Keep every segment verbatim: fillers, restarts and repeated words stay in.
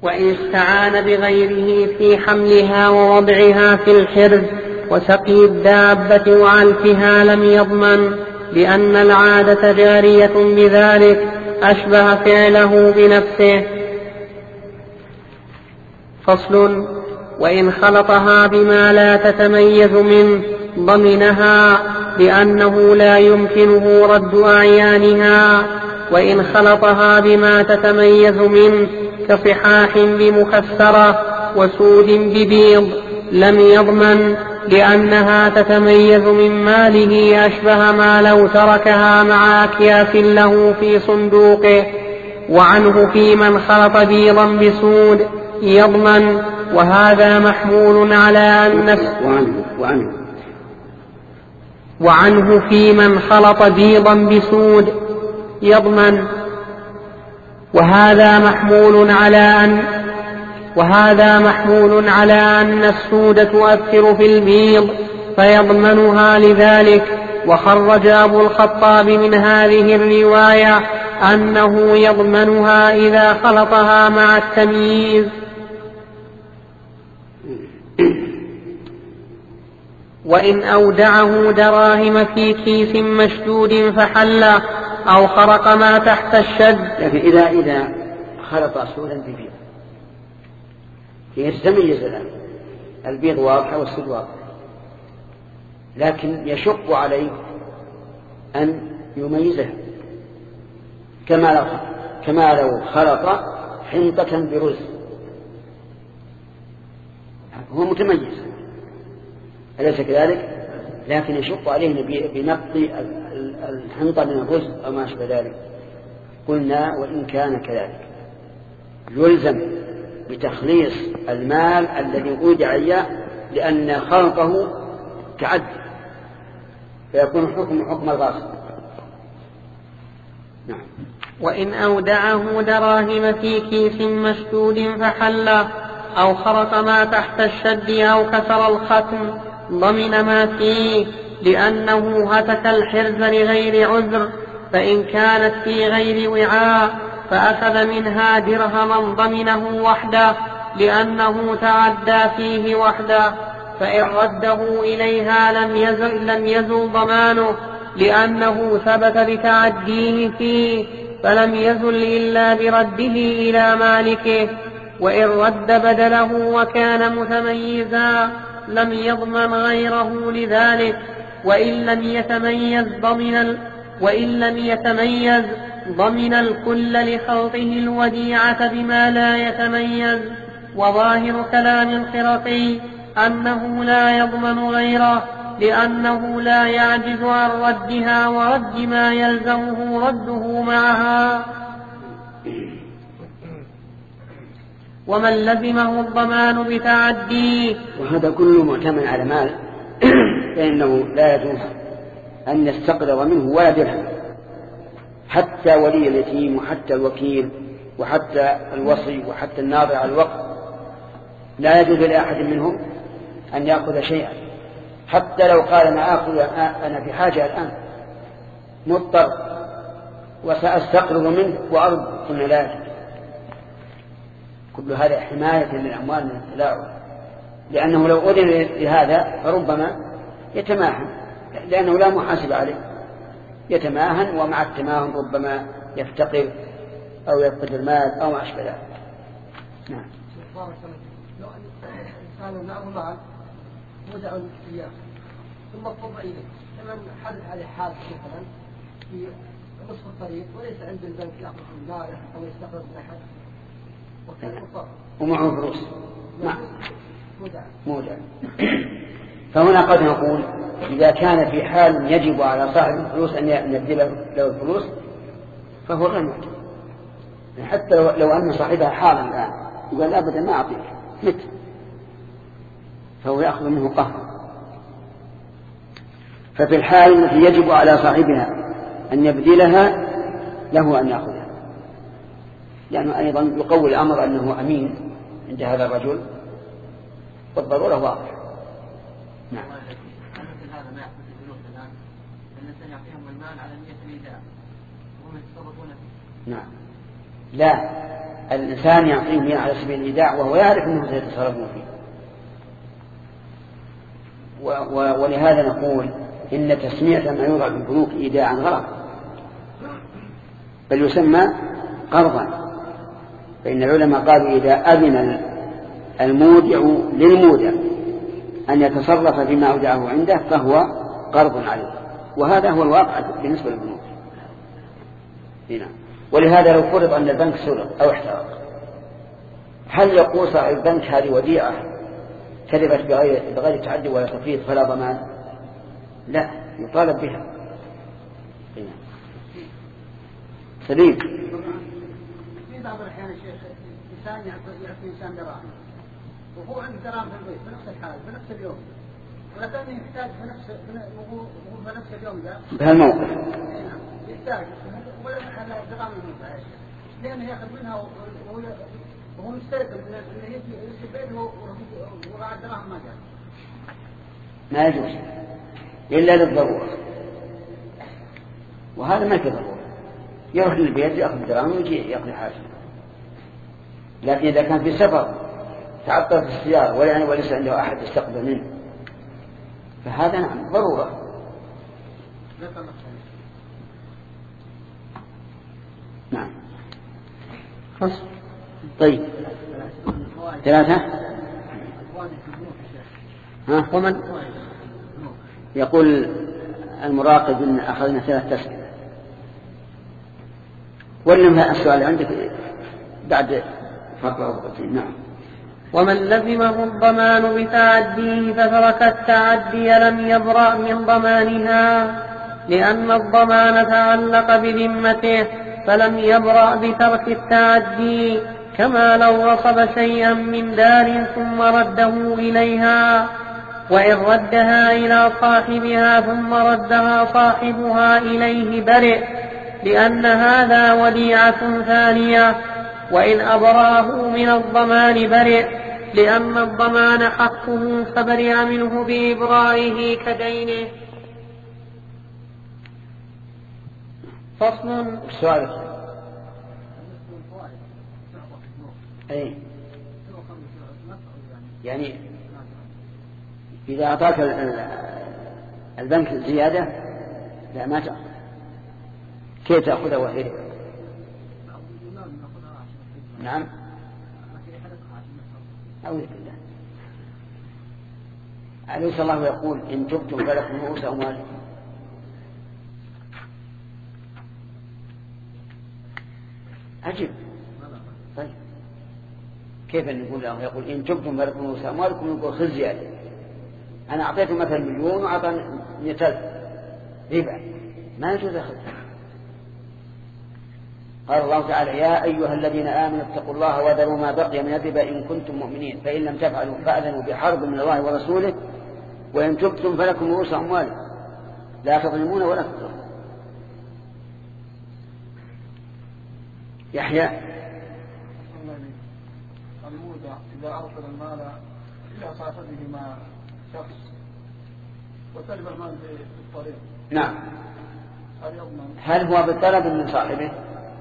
وإن استعان بغيره في حملها ووضعها في الحرز وسقي الدابة وعلفها لم يضمن، لأن العادة جارية بذلك أشبه فعله بنفسه. فصل: وإن خلطها بما لا تتميز منه ضمنها، لأنه لا يمكنه رد أعيانها. وإن خلطها بما تتميز منه كصحاح بمخسرة وسود ببيض لم يضمن، لأنها تتميز من ماله أشبه ما لو تركها مع أكياس له في صندوقه. وعنه في من خلط بيضا بسود يضمن، وهذا محمول على أن وعنه, وعنه, وعنه في من خلط بيضا بسود يضمن، وهذا محمول على أن وهذا محمول على أن السود تؤثر في البيض فيضمنها لذلك. وخرج أبو الخطاب من هذه الرواية أنه يضمنها إذا خلطها مع التمييز. وإن أودعه دراهم في كيس مشدود فحل أو خرق ما تحت الشد. لكن إذا إذا خلط سودا ببيض يتميز الآن البيض واضح والسود واضح، لكن يشق عليه أن يميزها، كما لو كما لو خلط حنطة برز، هو متميز أليس كذلك؟ لكن يشق عليه بنقض الحنطة من الرز أو ما أشبه ذلك. قلنا وإن كان كذلك يلزم بتخليص المال الذي أودع إياه، لأن خلطه تعد فيكون حكم حكم الغاصب. نعم. وإن أودعه دراهم في كيس مشدود فحل أو خرط ما تحت الشد أو كسر الختم ضمن ما فيه، لأنه هتك الحرز لغير عذر. فإن كانت في غير وعاء فأخذ منها درهما ضمنه وحده، لأنه تعدى فيه وحده. فإن رده إليها لم يزل, لم يزل ضمانه، لأنه ثبت بتعديه فيه، فلم يزل إلا برده إلى مالكه. وإن رد بدله وكان متميزا لم يضمن غيره لذلك. وإن لم يتميز ضمن ال... وإن لم يتميز ضمن الكل لخلطه الوديعة بما لا يتميز. وظاهر كلام الخرقي أنه لا يضمن غيره، لأنه لا يعجز عن ردها ورد ما يلزمه رده معها. ومن لزمه الضمان بتعديه. وهذا كله معتمد على مال، فإنه لا يجوز أن يستقرض منه ولا درهم، حتى ولي اليتيم وحتى الوكيل وحتى الوصي وحتى الناظر على الوقف لا يجوز لأحد منهم أن يأخذ شيئا، حتى لو قال أنا آخذ أنا في حاجة الآن مضطر وسأستقرض منه وأرض، قلنا لا يجوز. كل هذا حماية للأموال من التلاعب، لأنه لو أذن لهذا فربما يتماهن، لأنه لا محاسب عليه، يتماهن، ومع التماهن ربما يفتقر أو يفقد المال أو ما أشبه ذلك. نعم. لو أن الإنسان معه مال ودع إياه ثم اضطر إليه، كمن حدث عليه حادث مثلا في نصف الطريق وليس عند البنك يأخذ من ماله أو يستقرض من أحد وكان مضطر ومعه فلوس مودع. فهنا قد نقول إذا كان في حال يجب على صاحب الفلوس أن يبذل له الفلوس فهو غير مودع، حتى لو, لو أن صاحبها حالا الآن يقول أبدا ما أعطيك مت، فهو يأخذ منه قهر. ففي الحال التي يجب على صاحبها أن يبذلها له أن يأخذها، لأنه أيضا يقوي الأمر أنه أمين عند هذا الرجل والضرورة واضح. نعم. هذا ما يحدث الفلوس الآن أن سيعطيهم المال على نية الإيداع وهم يتصرفون فيه. نعم. لا، الإنسان يعطيه مياه على سبيل الإيداع وهو يعرف أنه سيتصرفون فيه. ولهذا نقول إن تسمية ما يوضع في البنوك إيداعا غلط، بل يسمى قرضا. فإن العلماء قالوا إذا أذن المودع للمودع أن يتصرف بما أودعه عنده فهو قرض عليه، وهذا هو الواقع بالنسبة للبنوك. هنا. ولهذا لو فرض أن البنك سرق أو احترق، هل يقول صاحب البنك هذه وديعة تلفت بغير, بغير تعدي ولا تفريط فلا ضمان؟ لا، يطالب بها. هنا. سليم. في بعض الأحيان يا شيخ إنسان يعطي إنسان دراهم وهو عنده دراهم في البيت بنفس الحال بنفس اليوم، ولكن يحتاج في نفس في نفس اليوم ده بهالموقف يحتاج ولا هذا دراهم ينفع لأنه يأخذ منها وهو وهو مستيقظ إنه يجي البيت وراء الدراهم ما جاء. ما يجوز إلا للضرورة، وهذا ما في ضرورة، يروح للبيت يأخذ الدراهم ويجي يقضي حاجة. لكن إذا كان في سفر تعطل في السيارة ولا وليس عنده أحد يستقبل منه فهذا نعم ضرورة. نعم. طيب ثلاثة. ها؟ ومن يقول المراقب إن أخذنا ثلاث تسكين. ولم السؤال عندك بعد فقرة. نعم. ومن لزمه الضمان بتعديه فترك التعدي لم يبرأ من ضمانها، لأن الضمان تعلق بذمته فلم يبرأ بترك التعدي، كما لو غصب شيئا من دار ثم رده إليها، وإن ردها إلى صاحبها ثم ردها صاحبها إليه برئ، لأن هذا وديعة ثانية. وإن أبراه من الضمان برئ، لأن الضمان حقه فبرئ منه بإبرائه كدينه. فصل. السؤال أي يعني إذا أعطاك البنك زيادة لا ما تأخذ، كيف تأخذها وحيد؟ نعم. أعوذ بالله. أليس الله يقول إن تبتم فلكم رؤوس أموالكم؟ عجيب. طيب كيف نقول الله يقول إن تبتم فلكم رؤوس أموالكم يقول خذ زيادة؟ أنا أعطيته مثلا مليون وأعطاني مئة ألف ربا، ما يجوز أخذها. قال الله تعالى يا أيها الذين آمنوا اتقوا الله وذروا ما بقي من الربا إن كنتم مؤمنين، فإن لم تفعلوا فأذنوا بحرب من الله ورسوله، وإن تبتم فلكم رؤوس أموالكم لا تظلمون ولا تظلمون. يحيى. المودع إذا أرسل المال إلى صاحبه مع شخص وتلف المال في الطريق، نعم، هل هو بطلب من صاحبه؟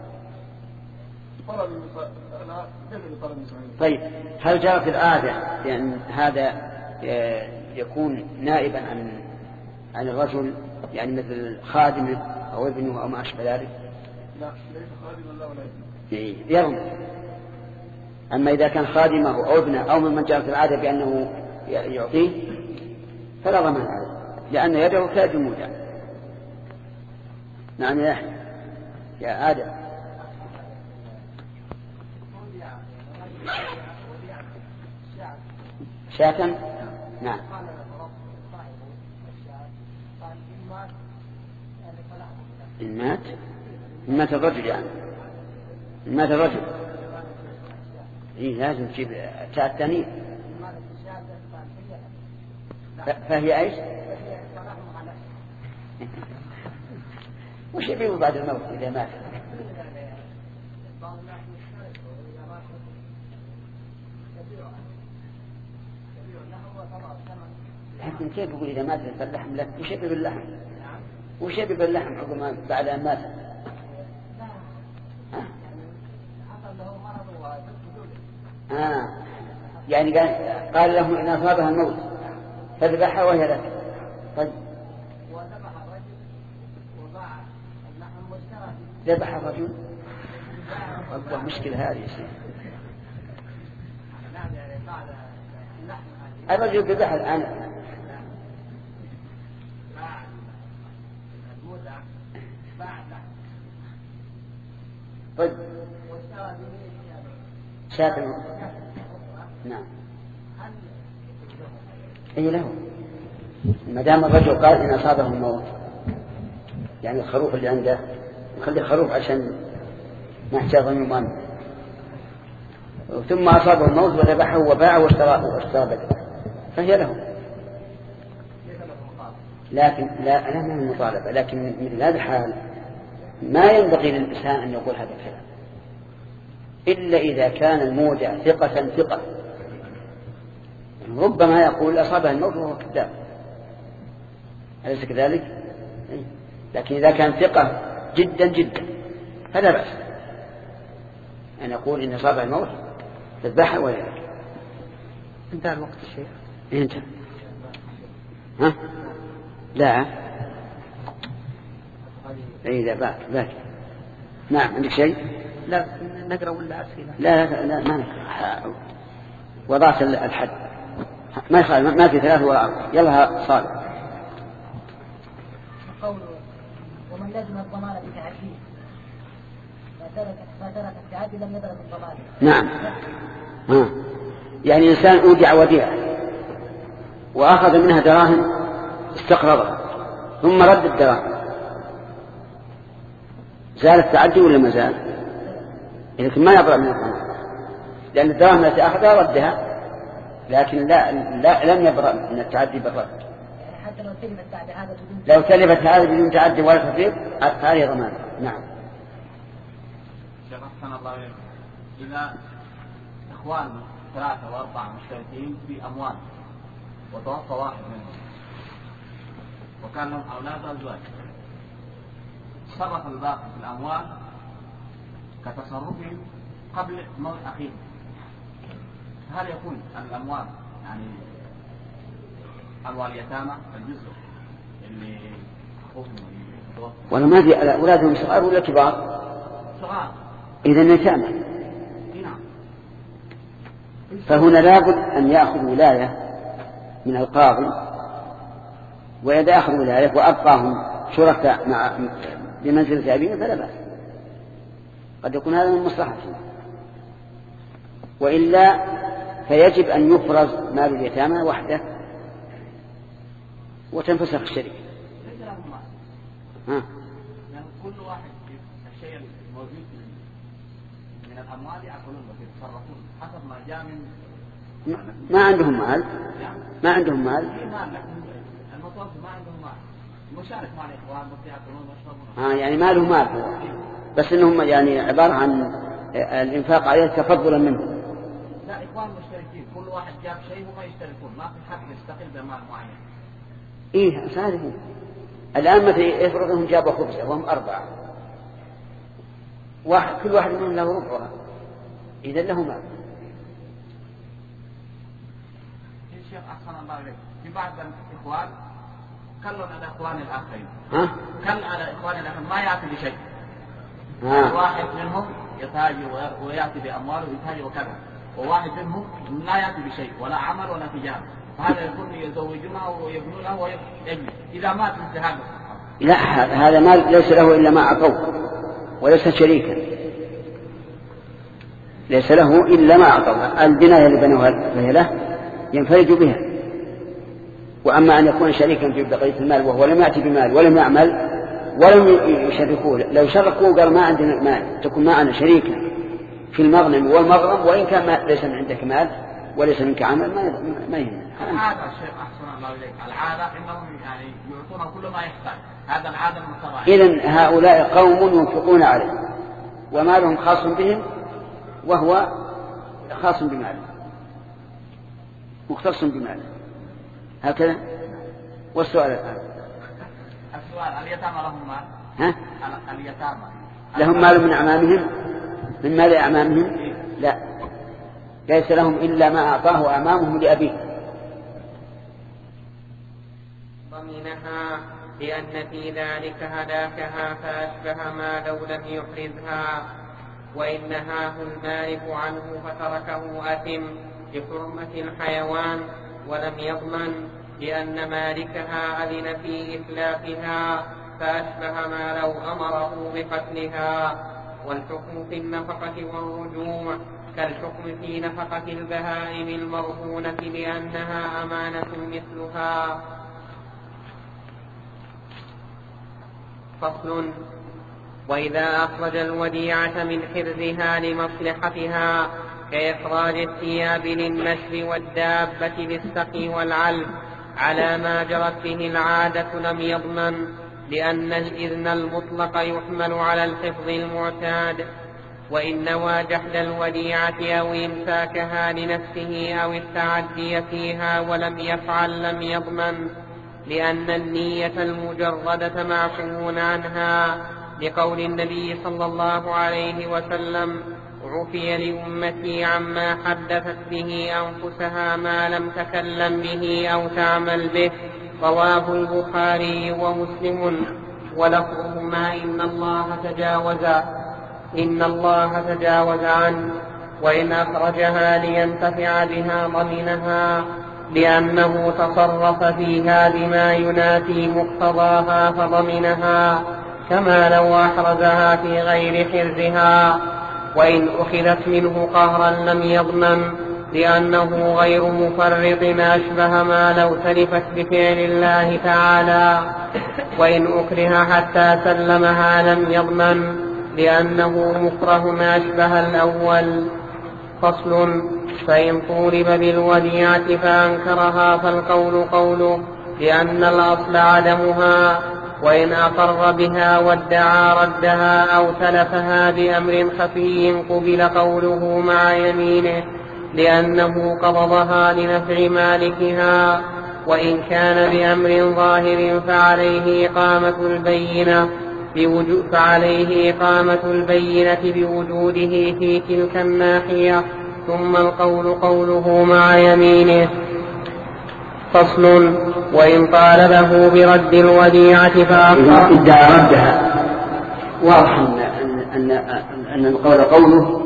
طيب هل جرت العادة لأن هذا يكون نائبا عن عن الرجل، يعني مثل خادمه أو ابنه أو ما أشبه ذلك؟ لا، ليس خادما لا ولا ابنه. يرمي. أما إذا كان خادمه أو ابنه أو ممن جرت العادة بأنه يعطيه فلا ضمان عليه، لأن يده كاد المودع. نعم يا يحيى. يا آدم. شاة. نعم. إن مات إن مات الرجل، يعني إن مات الرجل إيه لازم تجيب شاة ثانية. فهي ايش؟ وش يبيه بعد الموت إذا مات؟ لكن كيف يقول إذا مات فاللحم لك؟ وش يبيه باللحم؟ وش يبيه باللحم عقب بعد أن مات؟ آه. يعني قال, قال لهم إن أصابها الموت فذبحها وهي لك. طيب وذبح الرجل وباع اللحم واشترى ذبح الرجل والله مشكلة هذه. الرجل ذبح الآن طيب شاة. نعم أي له ما دام الرجل قال إن أصابه الموت يعني الخروف اللي عنده يخلي خروف عشان ما احتاج يمان ثم أصابه الموت وذبحه وباعه واشتراه واشترى فهي له. لكن لا أنا ما هي مطالبة. لكن مثل هذا الحال ما ينبغي للإنسان أن يقول هذا الكلام إلا إذا كان المودع ثقة ثقة. ربما يقول أصابه الموت وهو كذاب أليس كذلك؟ لكن إذا كان ثقة جدا جدا فلا بأس أن يقول إن أصابه الموت تذبحه ولا لا. انتهى الوقت الشيخ. انتهى. ها لا اي لا باك باك. نعم عندك شيء؟ لا نقرأ ولا أسئلة؟ لا لا, لا ما نقرأ. وضعت الحد ما يخالف ما في ثلاث ولا أربعة. يلا صالح. قوله ومن لزم الضمان بتعديه فترك التعدي لم يبلغ الضمان. نعم ها. يعني إنسان أودع وديعة وأخذ منها دراهم استقرضها ثم رد الدراهم زال التعدي ولا ما زال؟ لكن ما يبرأ من الضمان لأن الدراهم التي أخذها ردها لكن لا, لا لم يبرأ من التعدي بالرد. حتى لو تلفت بعد هذا بدون لو تلفت هذا بدون تعدي ولا تفريط هذه ضمان. نعم. شيخ أحسن الله إليك. إذا إخوان ثلاثة وأربعة مشتركين في أموال وتوفى واحد منهم وكان لهم أولاد أزواج صرف الباقي في الأموال كتصرفهم قبل موت أخيهم هل يكون الأموال يعني أموال يتامى الجزء اللي أخوهم توفى ولا ما في أولادهم صغار ولا كبار؟ صغار. إذا يتامى. نعم. فهنا لابد أن يأخذ ولاية من القاضي وإذا أخذ ولاية وأبقاهم شركاء مع بمنزلة أبيهم فلا بأس. قد يكون هذا من مصلحته وإلا فيجب أن يفرز مال اليتامى وحده وتنفسخ الشركة. ليس لهم مال. ها. يعني كل واحد الشيء الموجود من الأموال يأكلون ويتصرفون حسب ما جاء من ما عندهم مال. ما عندهم مال. المتوفي ما عندهم مال مشارك مع الإخوان بس يأكلون ويشربون. ها يعني ما له مال هو بس إنهم يعني عبارة عن الإنفاق عليه تفضلا منه. لا إخوان مشتركين كل واحد جاب شيء وما يشتركون ما في حد يستقل بمال معين. إيه صحيح. الآن مثل يفرض أنهم جابوا خبزة وهم أربعة واحد كل واحد منهم له ربعها إذا له مال. الشيخ أحسن الله إليك في بعض الإخوان كلوا على إخوان الآخرين. ها؟ كل على إخوان الآخرين ما يأتي بشيء. ها. واحد منهم يتاجر ويأتي بأمواله ويتاجر وكذا وواحد منهم لا يأتي بشيء ولا عمل ولا تجارة فهذا يكون يزوجونه ويبنونه ويجلس إذا مات مثل هذا. لا هذا مال ليس له إلا ما أعطوه وليس شريكا ليس له إلا ما أعطوه. البناية اللي بنوها فهي له ينفرج بها. وأما أن يكون شريكا في بقية المال وهو لم يأتي بمال ولم يعمل ولم يشركوه لو شركوه قال ما عندنا مال تكون معنا شريكا في المغنم والمغرم وإن كان ما ليس من عندك مال وليس منك عمل ما ما يهم. العادة الشيخ أحسن الله إليك العادة إنهم يعني يعطون كل ما يحتاج هذا العادة المتبعة. إذن هؤلاء قوم ينفقون عليه ومالهم خاص بهم وهو خاص بماله مختص بماله هكذا. والسؤال الآن السؤال اليتامى لهم مال؟ ها؟ اليتامى لهم مال من أعمامهم من مال أعمامهم؟ لا ليس لهم إلا ما أعطاه أمامهم لأبيه. ضمنها لأن في ذلك هلاكها فأشبه ما لو لم يحرزها، وإن نهاه المالك عنه فتركه أثم بحرمة الحيوان ولم يضمن لأن مالكها أذن في إتلافها فأشبه ما لو أمره بقتلها. والحكم في النفقة والرجوع كالحكم في نفقة البهائم المرهونة لأنها أمانة مثلها. فصل: وإذا أخرج الوديعة من حرزها لمصلحتها كإخراج الثياب للنشر والدابة للسقي والعلف على ما جرت به العادة لم يضمن، لأن الإذن المطلق يحمل على الحفظ المعتاد. وإن نوى جحد الوديعة أو إمساكها لنفسه أو التعدي فيها ولم يفعل لم يضمن، لأن النية المجردة معفو عنها، لقول النبي صلى الله عليه وسلم: عفي لأمتي عما حدثت به أنفسها ما لم تكلم به أو تعمل به. رواه البخاري ومسلم. ولفظهما إن الله تجاوز إن الله تجاوز عنه. وإن أخرجها لينتفع بها ضمنها، لأنه تصرف فيها بما ينافي مقتضاها فضمنها، كما لو أحرزها في غير حرزها. وإن أخذت منه قهرا لم يضمن، لأنه غير مفرط أشبه ما لو تلفت بفعل الله تعالى. وإن أكره حتى سلمها لم يضمن، لأنه مكره أشبه الأول. فصل: فإن طولب بالوديعة فأنكرها فالقول قوله، لأن الأصل عدمها. وإن أقر بها وادعى ردها أو تلفها بأمر خفي قبل قوله مع يمينه، لأنه قبضها لنفع مالكها. وإن كان بأمر ظاهر فعليه إقامة البينة بوجود فعليه إقامة البينة بوجوده في تلك الناحية، ثم القول قوله مع يمينه. فصل: وإن طالبه برد الوديعة فأخطأ إذا ادعى ردها واضح أن, أن القول قوله،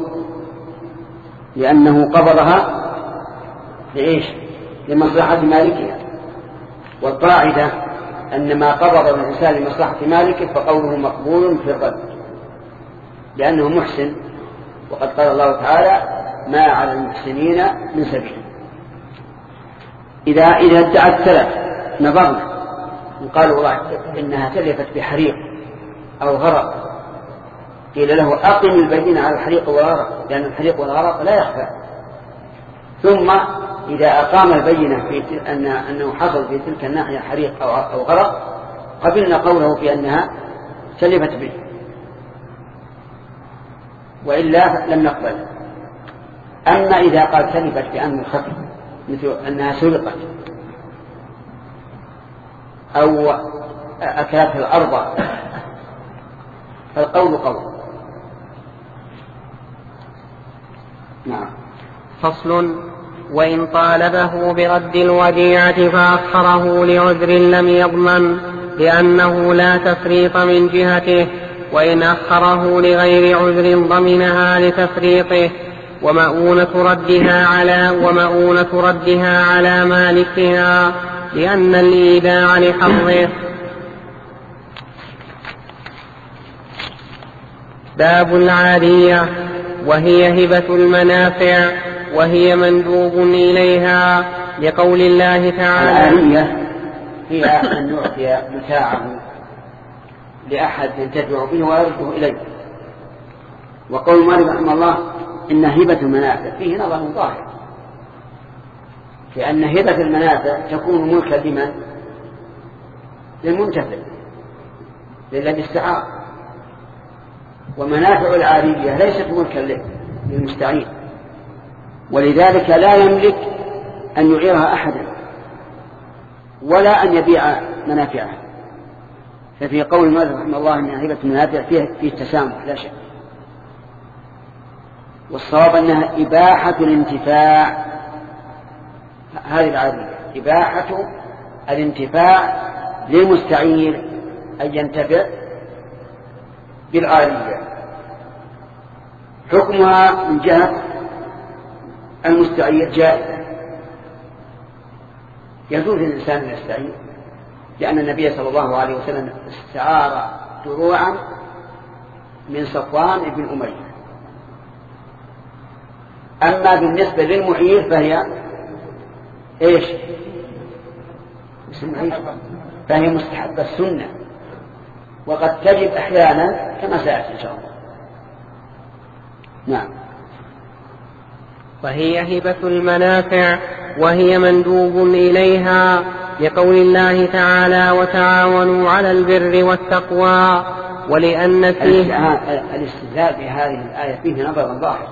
لأنه قبضها لإيش؟ لمصلحة مالكها. والقاعدة أن ما قبض الإنسان لمصلحة مالكه فقوله مقبول في الرد، لأنه محسن، وقد قال الله تعالى: ما على المحسنين من سبيل. إذا إذا ادعت تلف نظرنا وقال والله إنها تلفت بحريق أو غرق، قيل له أقم البينة على الحريق والغرق، لأن الحريق والغرق لا يخفى. ثم إذا أقام البينة في أن أنه حصل في تلك الناحية حريق أو أو غرق، قبلنا قوله في أنها تلفت به، وإلا لم نقبل. أما إذا قال تلفت بأمر خفي مثل أنها سرقت أو أكلت الأرض فالقول قول. نعم. فصل: وإن طالبه برد الوديعة فأخره لعذر لم يضمن، لأنه لا تفريط من جهته. وإن أخره لغير عذر ضمنها لتفريطه، ومؤونة ردها على ومؤونة ردها على مالكها، لأن الإيداع لحظه. باب العارية، وهي هبة المنافع، وهي مندوب إليها، لقول الله تعالى: العارية هي أن يعطي متاعه لأحد ينتفع به ويرده إليه. وقول مالك رحمه الله إن هبة المنافع فيه نظر ظاهر، لأن هبة المنافع تكون ملكا لمن؟ للمنتفع، للذي استعار. ومنافع العارية ليست ملكا للمستعين، ولذلك لا يملك أن يعيرها أحدا ولا أن يبيع منافعه. ففي قول مالك رحمه الله أن هبة المنافع فيه, فيه تسامح لا شك. والصواب أنها إباحة الانتفاع، هذه العارية إباحة الانتفاع للمستعير أن ينتفع بالعارية. حكمها من جهة المستعير جائزة، يجوز للإنسان أن يستعير، لأن النبي صلى الله عليه وسلم استعار دروعا من صفوان بن أمية. أما بالنسبة للمعير فهي إيش؟ فهي مستحبة السنة، وقد تجب أحيانا كما سيأتي إن شاء الله. نعم. وهي هبة المنافع وهي مندوب إليها، لقول الله تعالى وتعاونوا على البر والتقوى، ولأن فيه الاستدلال بهذه الآية فيه نظر ظاهر،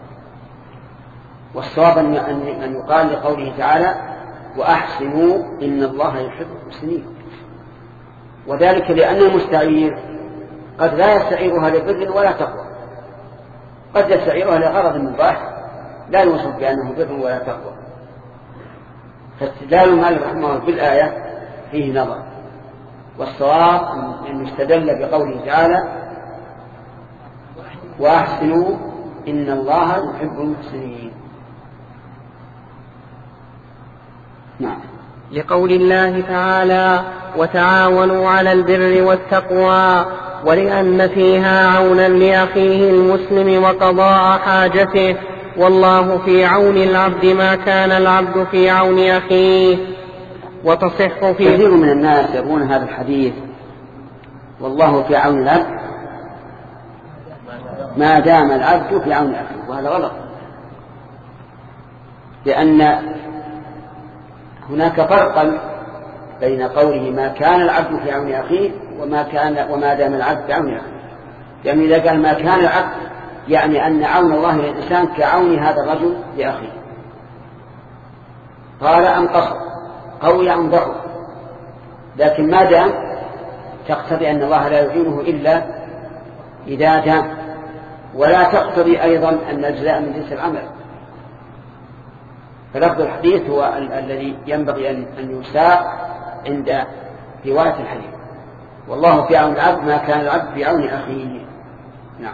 والصواب أن يقال لقوله تعالى وأحسنوا إن الله يحب المحسنين، وذلك لأن المستعير قد لا يستعيرها لبر ولا تقوى، قد يستعيرها لغرض مباح لا يوصف بأنه بر ولا تقوى. فاستدلال مالك رحمه الله بالآية فيه نظر، والصواب أن يستدل بقوله تعالى وأحسنوا إن الله يحب المحسنين. نعم. لقول الله تعالى وتعاونوا على البر والتقوى، ولأن فيها عونا لأخيه المسلم وقضاء حاجته، والله في عون العبد ما كان العبد في عون أخيه. وتصح في كثير من الناس يرون هذا الحديث والله في عون العبد ما دام العبد في عون أخيه، وهذا غلط، لأن هناك فرقا بين قوله ما كان العبد في عون أخيه وما كان وما دام العبد في عون أخيه. يعني إذا قال ما كان العبد يعني أن عون الله للإنسان كعون هذا الرجل لأخيه، قال أم قصر قوي أم ضعف، لكن ما دام تقتضي أن الله لا يعينه إلا إذا دام، ولا تقتضي أيضا أن الجزاء من جنس العمل. فلفظ الحديث هو ال- الذي ينبغي أن, أن يساق عند رواية الحديث، والله في عون العبد ما كان العبد في عون أخيه. نعم.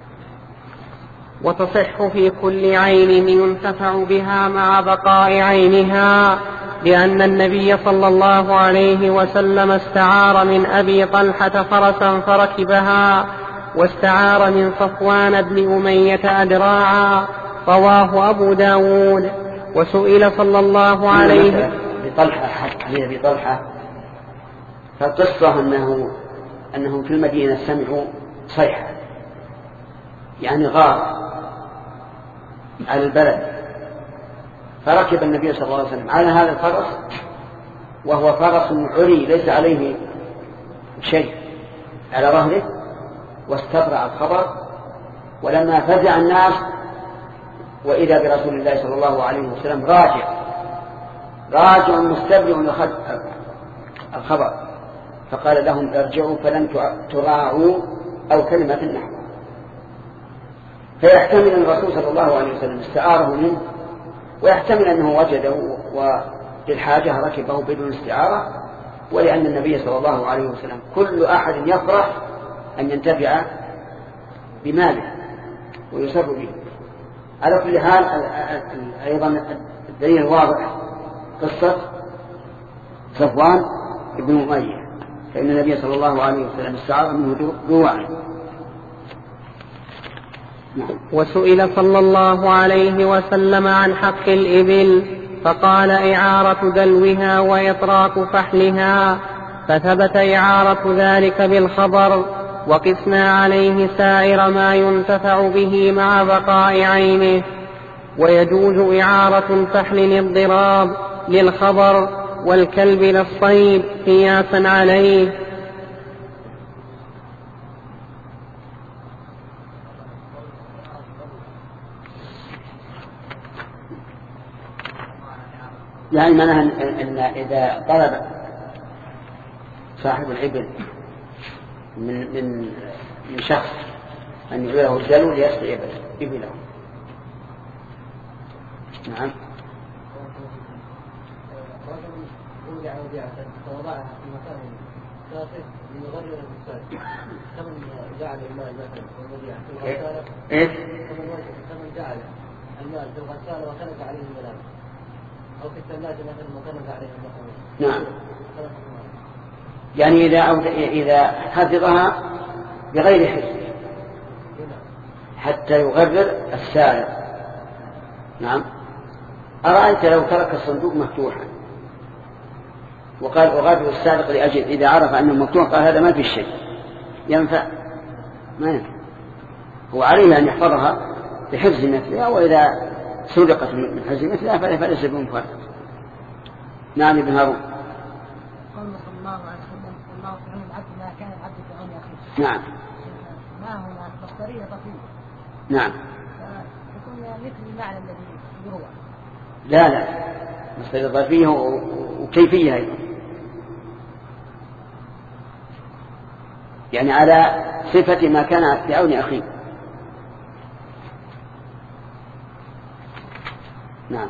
وتصح في كل عين ينتفع بها مع بقاء عينها، لأن النبي صلى الله عليه وسلم استعار من أبي طلحة فرسا فركبها، واستعار من صفوان بن أمية أدراعا، رواه أبو داود. وسئل صلى الله عليه بطلحة حديث أبي طلحة، فالقصة أنه أنهم في المدينة سمعوا صيحة يعني غار على البلد، فركب النبي صلى الله عليه وسلم على هذا الفرس، وهو فرس عري ليس عليه شيء على ظهره، واستبرع الخبر. ولما فزع الناس وإذا برسول الله صلى الله عليه وسلم راجع راجع مستبرع الخبر، فقال لهم ارجعوا فلن تراعوا أو كلمة نحو. فيحتمل أن الرسول صلى الله عليه وسلم استعاره منه، ويحتمل أنه وجده وللحاجة ركبه بدون استعارة، ولأن النبي صلى الله عليه وسلم كل أحد يفرح أن ينتفع بماله ويسر به. على كل حال أيضا الدليل الواضح قصة صفوان بن أمية، فإن النبي صلى الله عليه وسلم استعار منه دروعا. وسئل صلى الله عليه وسلم عن حق الإبل، فقال إعارة دلوها وإطراق فحلها، فثبت إعارة ذلك بالخبر، وقسنا عليه سائر ما ينتفع به مع بقاء عينه. ويجوز إعارة الفحل للضراب للخبر، والكلب للصيد قياسا عليه. يعني معناها أن إذا طلب صاحب الإبل من من من شخص أن يعيره الدلو ليسقي إبله نعم. رجل وضع وديعة فوضعها في مكان ساقط ليغرر بالسالك، كمن جعل المال مثلا والوديعة في الغسالة. إيش؟ كمن جعل المال في الغسالة وخلق عليه الملابس، أو في الثلاجة مثلا وخلق عليه المخابز. نعم. يعني إذا إذا حفظها بغير حفظ حتى يغرر السارق. نعم. أرأيت لو ترك الصندوق مفتوحا وقال أغرر السارق لأجل، إذا عرف أنه مفتوح قال هذا ما في شيء، ينفع؟ ما ينفع. هو عليه أن يحفظها بحفظ مثلها، وإذا سرقت من حفظ مثلها فليس بمفرد. نعم ابن هارون. قال صلى الله عليه وسلم الله سبحانه العبد ما كان العبد في عون أخيه. نعم. ما هو مصدرية طفيلة. نعم. يكون مثل المعنى الذي يروى. لا لا، مصدر ظرفية وكيفية أيضا، يعني على صفة ما كان في عون أخيه. نعم.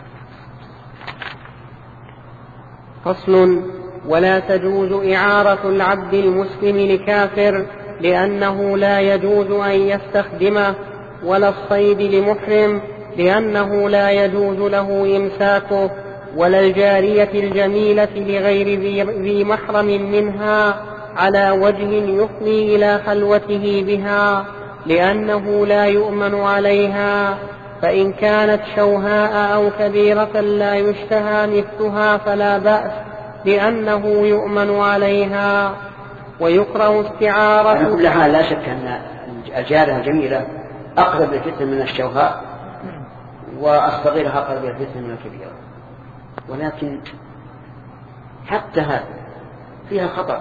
فصل. ولا تجوز إعارة العبد المسلم لكافر لأنه لا يجوز أن يستخدمه، ولا الصيد لمحرم لأنه لا يجوز له إمساكه، ولا الجارية الجميلة لغير ذي محرم منها على وجه يفضي إلى خلوته بها، لأنه لا يؤمن عليها، فإن كانت شوهاء أو كبيرة لا يشتهى مثلها فلا بأس لأنه يؤمن عليها. ويكره استعارة. على كل حال لا شك أن الجارية الجميلة أقرب للفتنة من الشوهاء، والصغيرة أقرب للفتنة من الكبيرة، ولكن حتى هذا فيها خطر،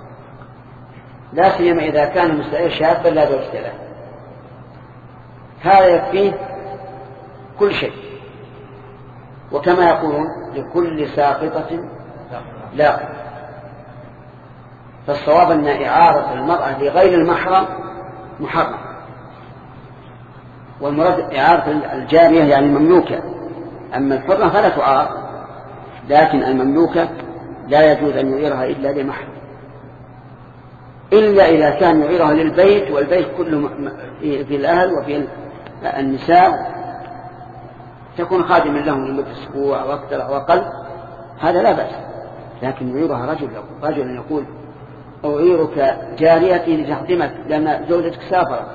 لا سيما إذا كان المستعير شابا لا زوجة له، هذا يكفيه كل شيء. وكما يقولون لكل ساقطة لاقط، فالصواب أن إعارة المرأة لغير المحرم محرم، والمراد إعارة الجارية يعني المملوكة، أما الحرة فلا تعار، لكن المملوكة لا يجوز أن يعيرها إلا لمحرم، إلا إذا كان يعيرها للبيت، والبيت كله في الأهل وفي النساء، تكون خادما لهم لمدة أسبوع أو أكثر أو أقل، هذا لا بأس. لكن يعيرها رجل رجل يقول أعيرك جاريتي لتخدمك لأن زوجتك سافرت،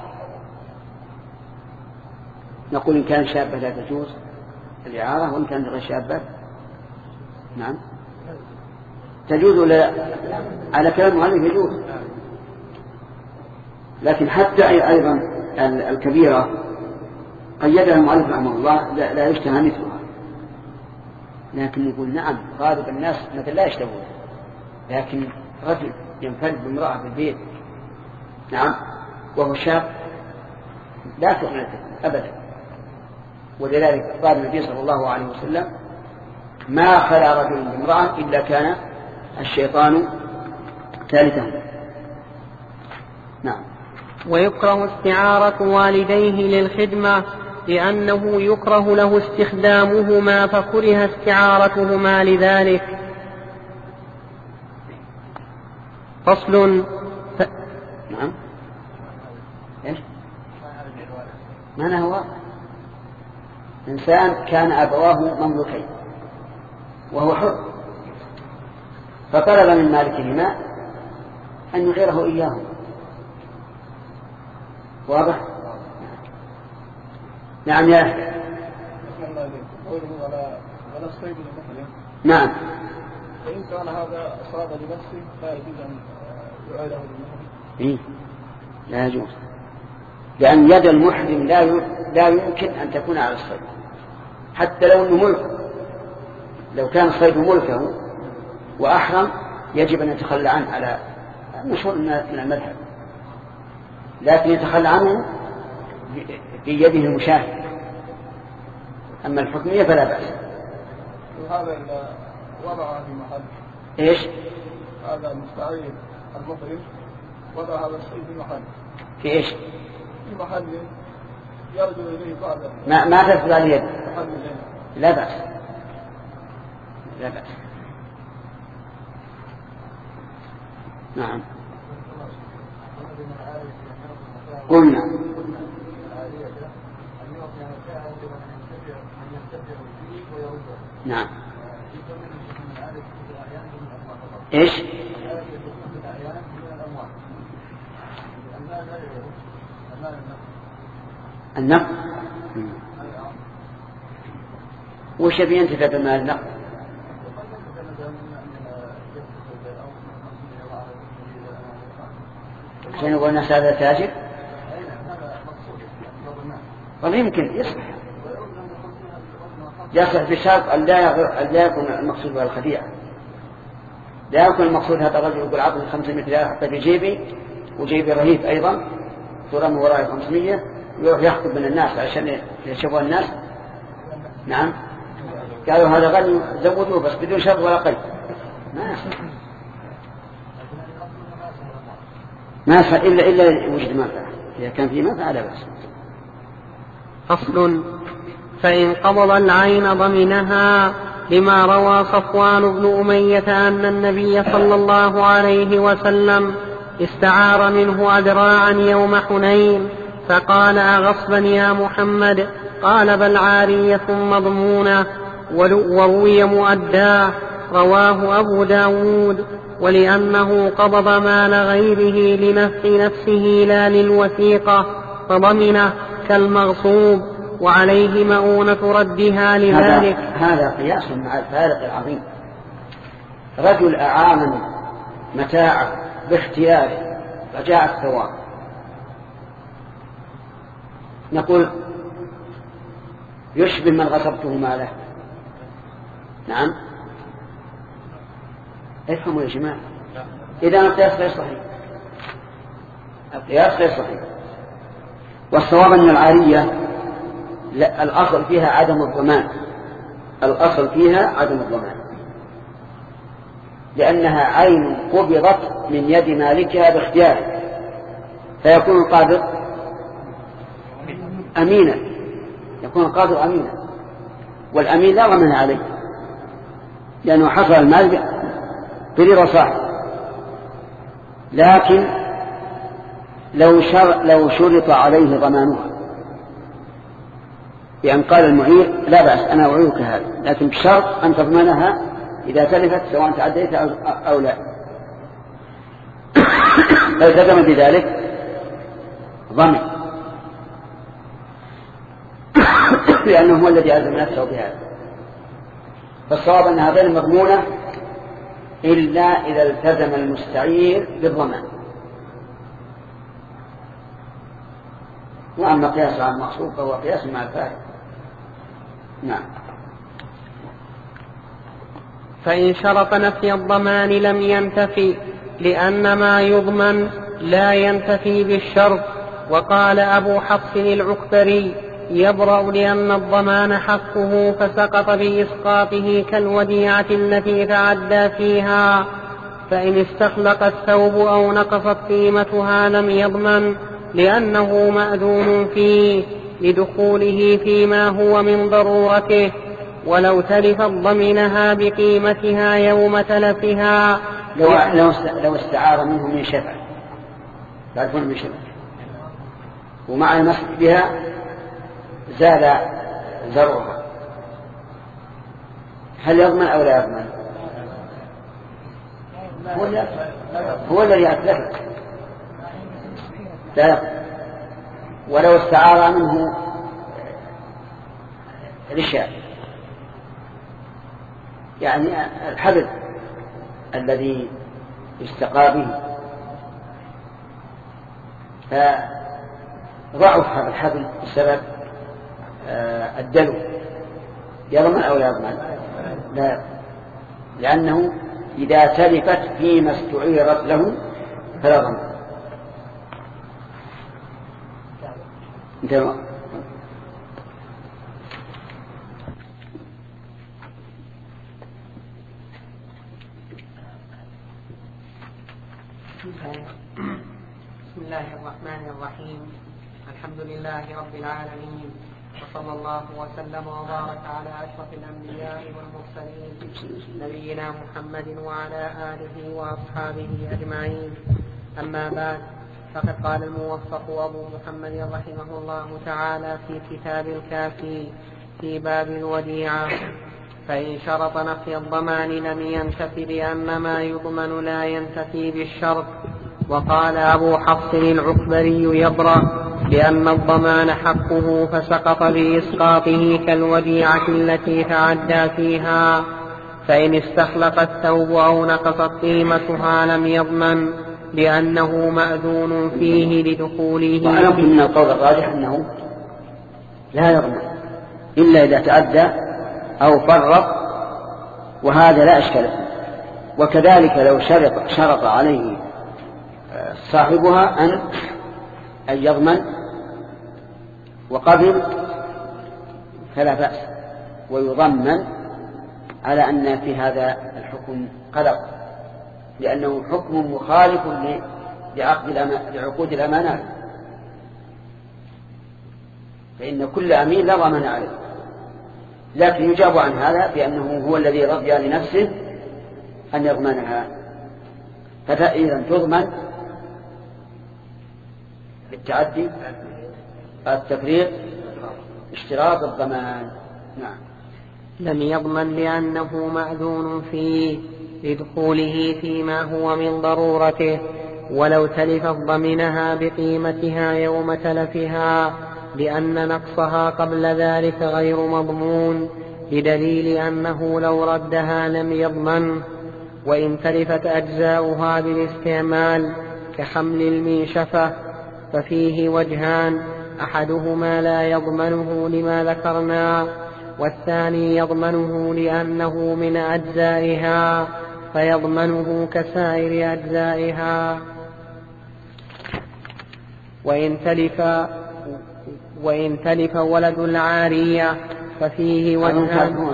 نقول إن كان شابة لا تجوز الإعارة، وإن كان غير شابة نعم تجوز على كلام المؤلف يجوز. لكن حتى أيضا الكبيرة قيدها المؤلف رحمه الله لا يشتهى مثلها، لكن يقول نعم غالب الناس مثل لا يشتهون، لكن رجل ينفرد بامرأة في البيت نعم وهو شاب لا تؤمن أبدا. ولذلك قال النبي صلى الله عليه وسلم ما خلا رجل بامرأة إلا كان الشيطان ثالثهم. نعم. ويكره استعارة والديه للخدمة لأنه يكره له استخدامهما فكره استعارتهما لذلك. فصل. ف... نعم. إيش؟ معنى هو إنسان كان أبواه مملوكين وهو حر، فطلب من مالكهما أن يعيره إياه. واضح؟ نعم يا أخي. نعم. فإن كان هذا أصاب لنفسه لا يجوز أن يعيره للمحرم. إيه؟ لا يجوز، لأن يد المحرم لا لا يمكن أن تكون على الصيد حتى لو أنه ملك. لو كان الصيد ملكه وأحرم يجب أن يتخلى عنه على مشهور من المذهب، لكن يتخلى عنه في يده المشاهد. أما الحكمية فلا بأس. وهذا إذا وضع في محل إيش؟ هذا المستعير المحرم وضع هذا الشيء في محل. في إيش؟ في محل يرجو إليه بعد ما ما تدخل على اليد. محل لا بأس لا بأس. نعم قلنا نعم ايش النقد وش يبي ينتفع بمال النقد؟ عشان يقول الناس هذا تاجر والله يمكن يصلح يصلح بشرط أن لا يكون المقصود بها الخديعة، لا يكون المقصود هذا الرجل يقول عطني خمسمائة ريال حتى في جيبي وجيبي رهيب أيضا ترى من وراء خمسمائة ويروح يخطب من الناس عشان يشوفوا الناس. نعم قالوا هذا غني زودوه بس بدون شرط ولا قيد ما يصلح ما يصلح إلا إلا وجد منفعة، إذا كان في منفعة لا بأس. فصل. فإن قبض العين ضمنها، لما روى صفوان بن أمية أن النبي صلى الله عليه وسلم استعار منه أدراعا يوم حنين فقال أغصبا يا محمد؟ قال بل عارية مضمونة. وروي مؤداه رواه أبو داود. ولأنه قبض مال غيره لنفع نفسه لا للوثيقة فضمنه كالمغصوب وعليه مؤونة ردها لذلك. هذا, هذا قياس مع الفارق العظيم. رجل أعان متاعه باختياره رجاء الثواب، نقول يشبه من غصبته ماله. نعم افهموا يا جماعة، إذا القياس غير صحيح، القياس غير صحيح. والصواب أن العارية الأصل فيها عدم الضمان، الأصل فيها عدم الضمان لأنها عين قبضت من يد مالكها باختياره، فيكون القابض أمينا، يكون القابض أمينا، والأمين لا ضمان عليه لأنه حصل المال برضا صاحب. لكن لو شر لو شرط عليه ضمانها بأن قال المعير لا بأس أنا أعيرك هذا، لكن بشرط أن تضمنها إذا تلفت سواء تعديت أو لا، فالتزم بذلك ضمن لأنه هو الذي ألزم نفسه بهذا. فالصواب أنها غير مضمونة إلا إذا التزم المستعير بالضمان. وأما قياس على المقصود فهو قياس مع الفارق. نعم. فإن شرط نفي الضمان لم ينتفي، لأن ما يضمن لا ينتفي بالشرط. وقال أبو حفص العكبري يبرأ لأن الضمان حقه فسقط بإسقاطه كالوديعة التي تعدى فيها، فإن استخلق الثوب أو نقصت قيمتها لم يضمن لأنه مأذون فيه لدخوله فيما هو من ضرورته، ولو تلفت ضمنها بقيمتها يوم تلفها. لو, لو استعار منه من شفع تعرفون من شفع ومع المسك بها زال زرعها، هل يضمن أو لا يضمن؟ هو الذي أتلفت لا يضمن. ولو استعار منه رشاء يعني الحبل الذي استقى به فضعف هذا الحبل بسبب الدلو، يضمن أو لا يضمن؟ لا يضمن، لأنه إذا تلفت فيما استعيرت له فلا ضمن. بسم الله الرحمن الرحيم. الحمد لله رب العالمين، وصلى الله وسلم وبارك على أشرف الأنبياء والمرسلين نبينا محمد وعلى آله وأصحابه أجمعين. أما بعد، فقد قال الموفق أبو محمد رحمه الله تعالى في كتاب الكافي في باب الوديعة: فإن شرط نفي الضمان لم ينتف لأن ما يضمن لا ينتفي بالشرط. وقال أبو حفص العكبري يبرأ لأن الضمان حقه فسقط بإسقاطه كالوديعة التي تعدى فيها، فإن استخلق الثوب أو نقصت قيمتها لم يضمن لأنه مأذون فيه لدخوله. وأنا أقول من القول الراجح أنه لا يضمن إلا إذا تعدى أو فرق، وهذا لا أشكال. وكذلك لو شرط, شرط عليه صاحبها أن أن يضمن وقبل فلا بأس، ويضمن على أن في هذا الحكم قلق، لأنه حكم مخالف لعقود الأمانات، فإن كل أمين لا ضمان عليه. لكن يجاب عن هذا بأنه هو الذي رضي لنفسه أن يضمنها، فإذا تضمن بالتعدي التفريط اشتراط الضمان. نعم. لم يضمن لأنه مأذون فيه لدخوله فيما هو من ضرورته، ولو تلفت ضمنها بقيمتها يوم تلفها، لأن نقصها قبل ذلك غير مضمون، بدليل أنه لو ردها لم يضمن. وإن تلفت أجزاؤها بالاستعمال كحمل المنشفة ففيه وجهان: أحدهما لا يضمنه لما ذكرنا، والثاني يضمنه لأنه من أجزائها فيضمنه كسائر أجزائها. وإن تلف وإن تلف ولد العارية ففيه وجهان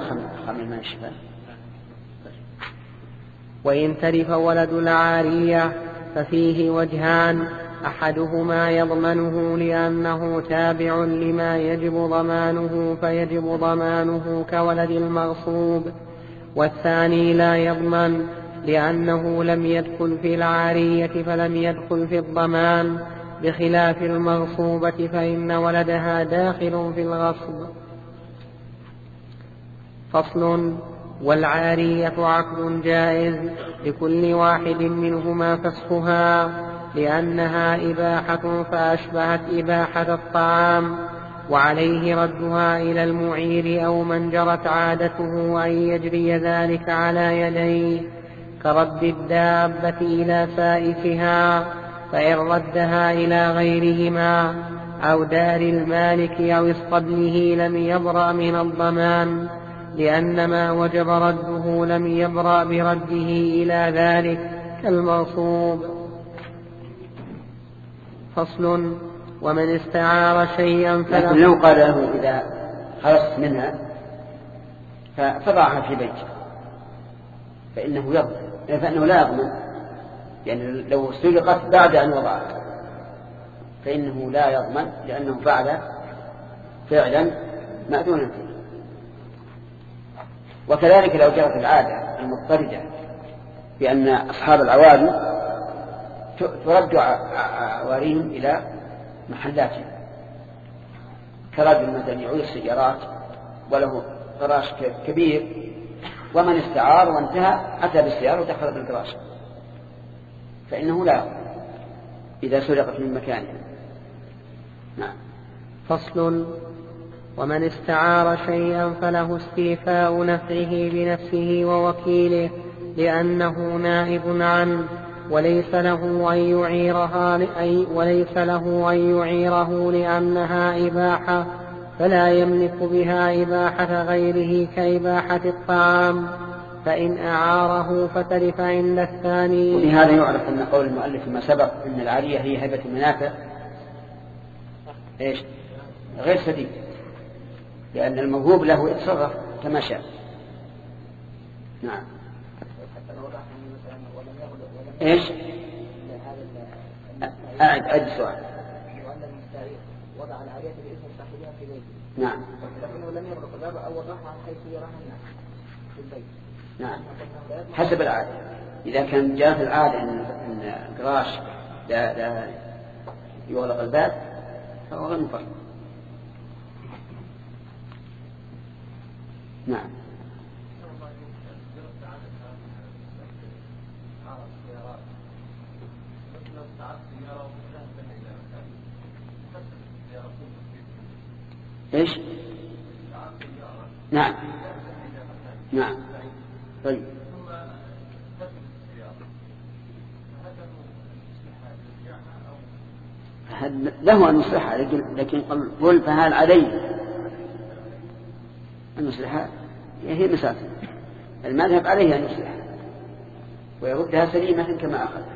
وإن تلف ولد العارية ففيه وجهان: أحدهما يضمنه لأنه تابع لما يجب ضمانه فيجب ضمانه كولد المغصوب، والثاني لا يضمن لأنه لم يدخل في العارية فلم يدخل في الضمان، بخلاف المغصوبة فإن ولدها داخل في الغصب. فصل: والعارية عقد جائز لكل واحد منهما فسخها، لأنها إباحة فأشبهت إباحة الطعام، وعليه ردها إلى المعير أو من جرت عادته أن يجري ذلك على يديه، كرد الدابة إلى سائسها، فإن ردها إلى غيرهما أو دار المالك أو اسطبله لم يبرأ من الضمان، لأن ما وجب رده لم يبرأ برده إلى ذلك كالمغصوب. فصل: ومن استعار شيئا فله. لكن لو قال له إذا خلصت منها فضعها في بيته فإنه يضمن، فإنه لا يضمن، يعني لو سرقت بعد أن وضعت فإنه لا يضمن، لأنه فعل فعلا مأذونا فيه. وكذلك لو جرت العادة المضطردة بأن أصحاب العوالي ترد عواريهم إلى محلاتهم، كرجل مثلا يعود السيارات وله فراش كبير ومن استعار وانتهى أتى بالسيارة ودخل بالفراش، فإنه لا إذا سرقت من مكانها. نعم. فصل: ومن استعار شيئا فله استيفاء نفعه بنفسه ووكيله، لأنه نائب عنه، وليس له أن يعيرها وليس له أن يعيره لأنها إباحة، فلا يملك بها إباحة غيره كإباحة الطعام، فإن أعاره فتلف عند الثاني. ولهذا يعرف أن قول المؤلف ما سبق أن العارية هي هبة المنافع إيش غير سديد، لأن الموهوب له يتصرف كما شاء. نعم. إيش؟ أعد أعد السؤال. وضع العارية باسم صاحبها في بيته نعم. لكنه لم يغلق الباب أول رحمة حيث يراها الناس في البيت. نعم حسب العادة. إذا كان جاءت العادة أن الجراش لا, لا يغلق الباب فهو غير مفرط. نعم. ايش؟ نعم نعم. طيب له أن يصلحها، لكن قل فهل عليه أن يصلحها؟ هي مسافة المذهب عليه أن يصلحها ويردها سليمة كما أخذها.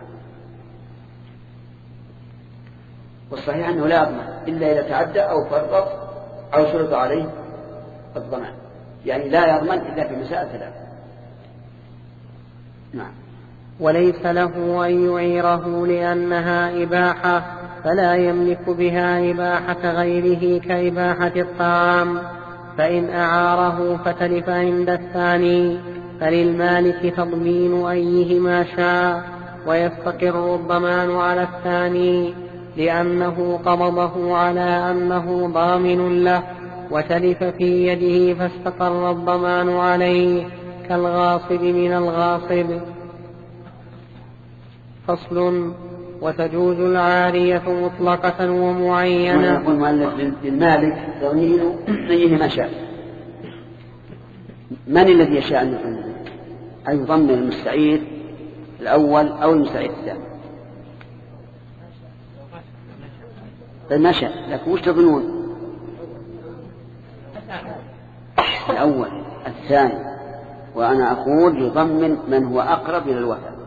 والصحيح أنه لا يضمن إلا إذا تعدى أو فرط أو شرط عليه الضمان، يعني لا يضمن إلا في مسائل ثلاثة. نعم. وليس له أن يعيره لأنها إباحة، فلا يملك بها إباحة غيره كإباحة الطعام، فإن أعاره فتلف عند الثاني فللمالك تضمين أيهما شاء، ويستقر الضمان على الثاني لأنه قبضه على أنه ضامن له، وتلف في يده فاستقر الضمان عليه كالغاصب من الغاصب. فصل. وتجوز العارية مطلقة ومعينة. يقول المؤلف للمالك تضمين أيهما شاء. من الذي يشاء أن يضمن المستعير الأول أو المستعير الثاني؟ ما شاء. لكن وش تظنون؟ الأول الثاني، وأنا أقول يضمن من هو أقرب إلى الوفاء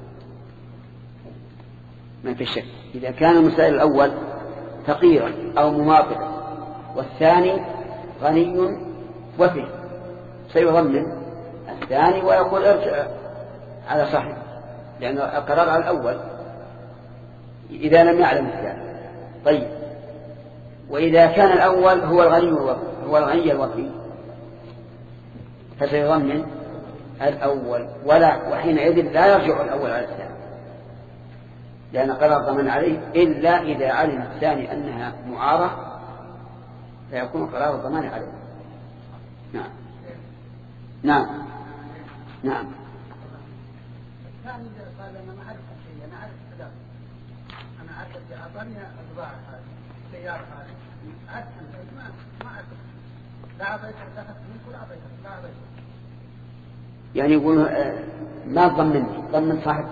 ما في شك. إذا كان المسائل الأول فقيرا أو مماطلا والثاني غني وفي سيضمن الثاني ويقول ارجع على صاحبه، لأنه القرار على الأول إذا لم يعلم الثاني. طيب وإذا كان الأول هو الغني هو الغني الوفي فسيضمن الأول، ولا وحينئذ لا يرجع الأول على الثاني، لأن قرار ضمن عليه إلا إذا علم الثاني أنها معارة فيكون قرار الضمان عليه. نعم نعم نعم. الثاني قال أنا ما أعرف شيء، أنا أعرف كذا، أنا أعرف أعطاني البضاعة هذه السيارة هذه، أعرف ما ما أعرف لا أعطيتك دخلت منك ولا أعطيتك لا أعطيتك. يعني يقول ما ضمني ضمن صاحبك.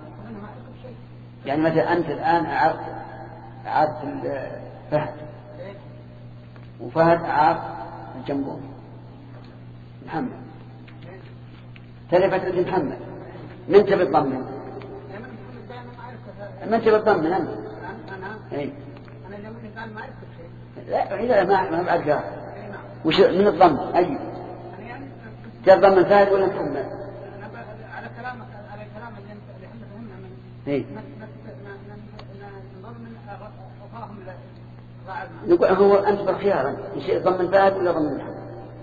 يعني مثلا أنت الآن أعرت أعرت فهد وفهد أعرت الجنبون محمد، تلفت عند محمد، من تبي تضمن؟ من تبي تضمن أنت؟ أنا إيه؟ أنا لما قال ما أعرف شيء. لا إذا ما ما بعرف وش من الضمن أي؟ تضمن فهد ولا محمد؟ على كلامك على كلام اللي احنا فهمنا من إيه؟ نقول هو أنت بالخيار شيء ضمن فهد ولا ضمن محمد؟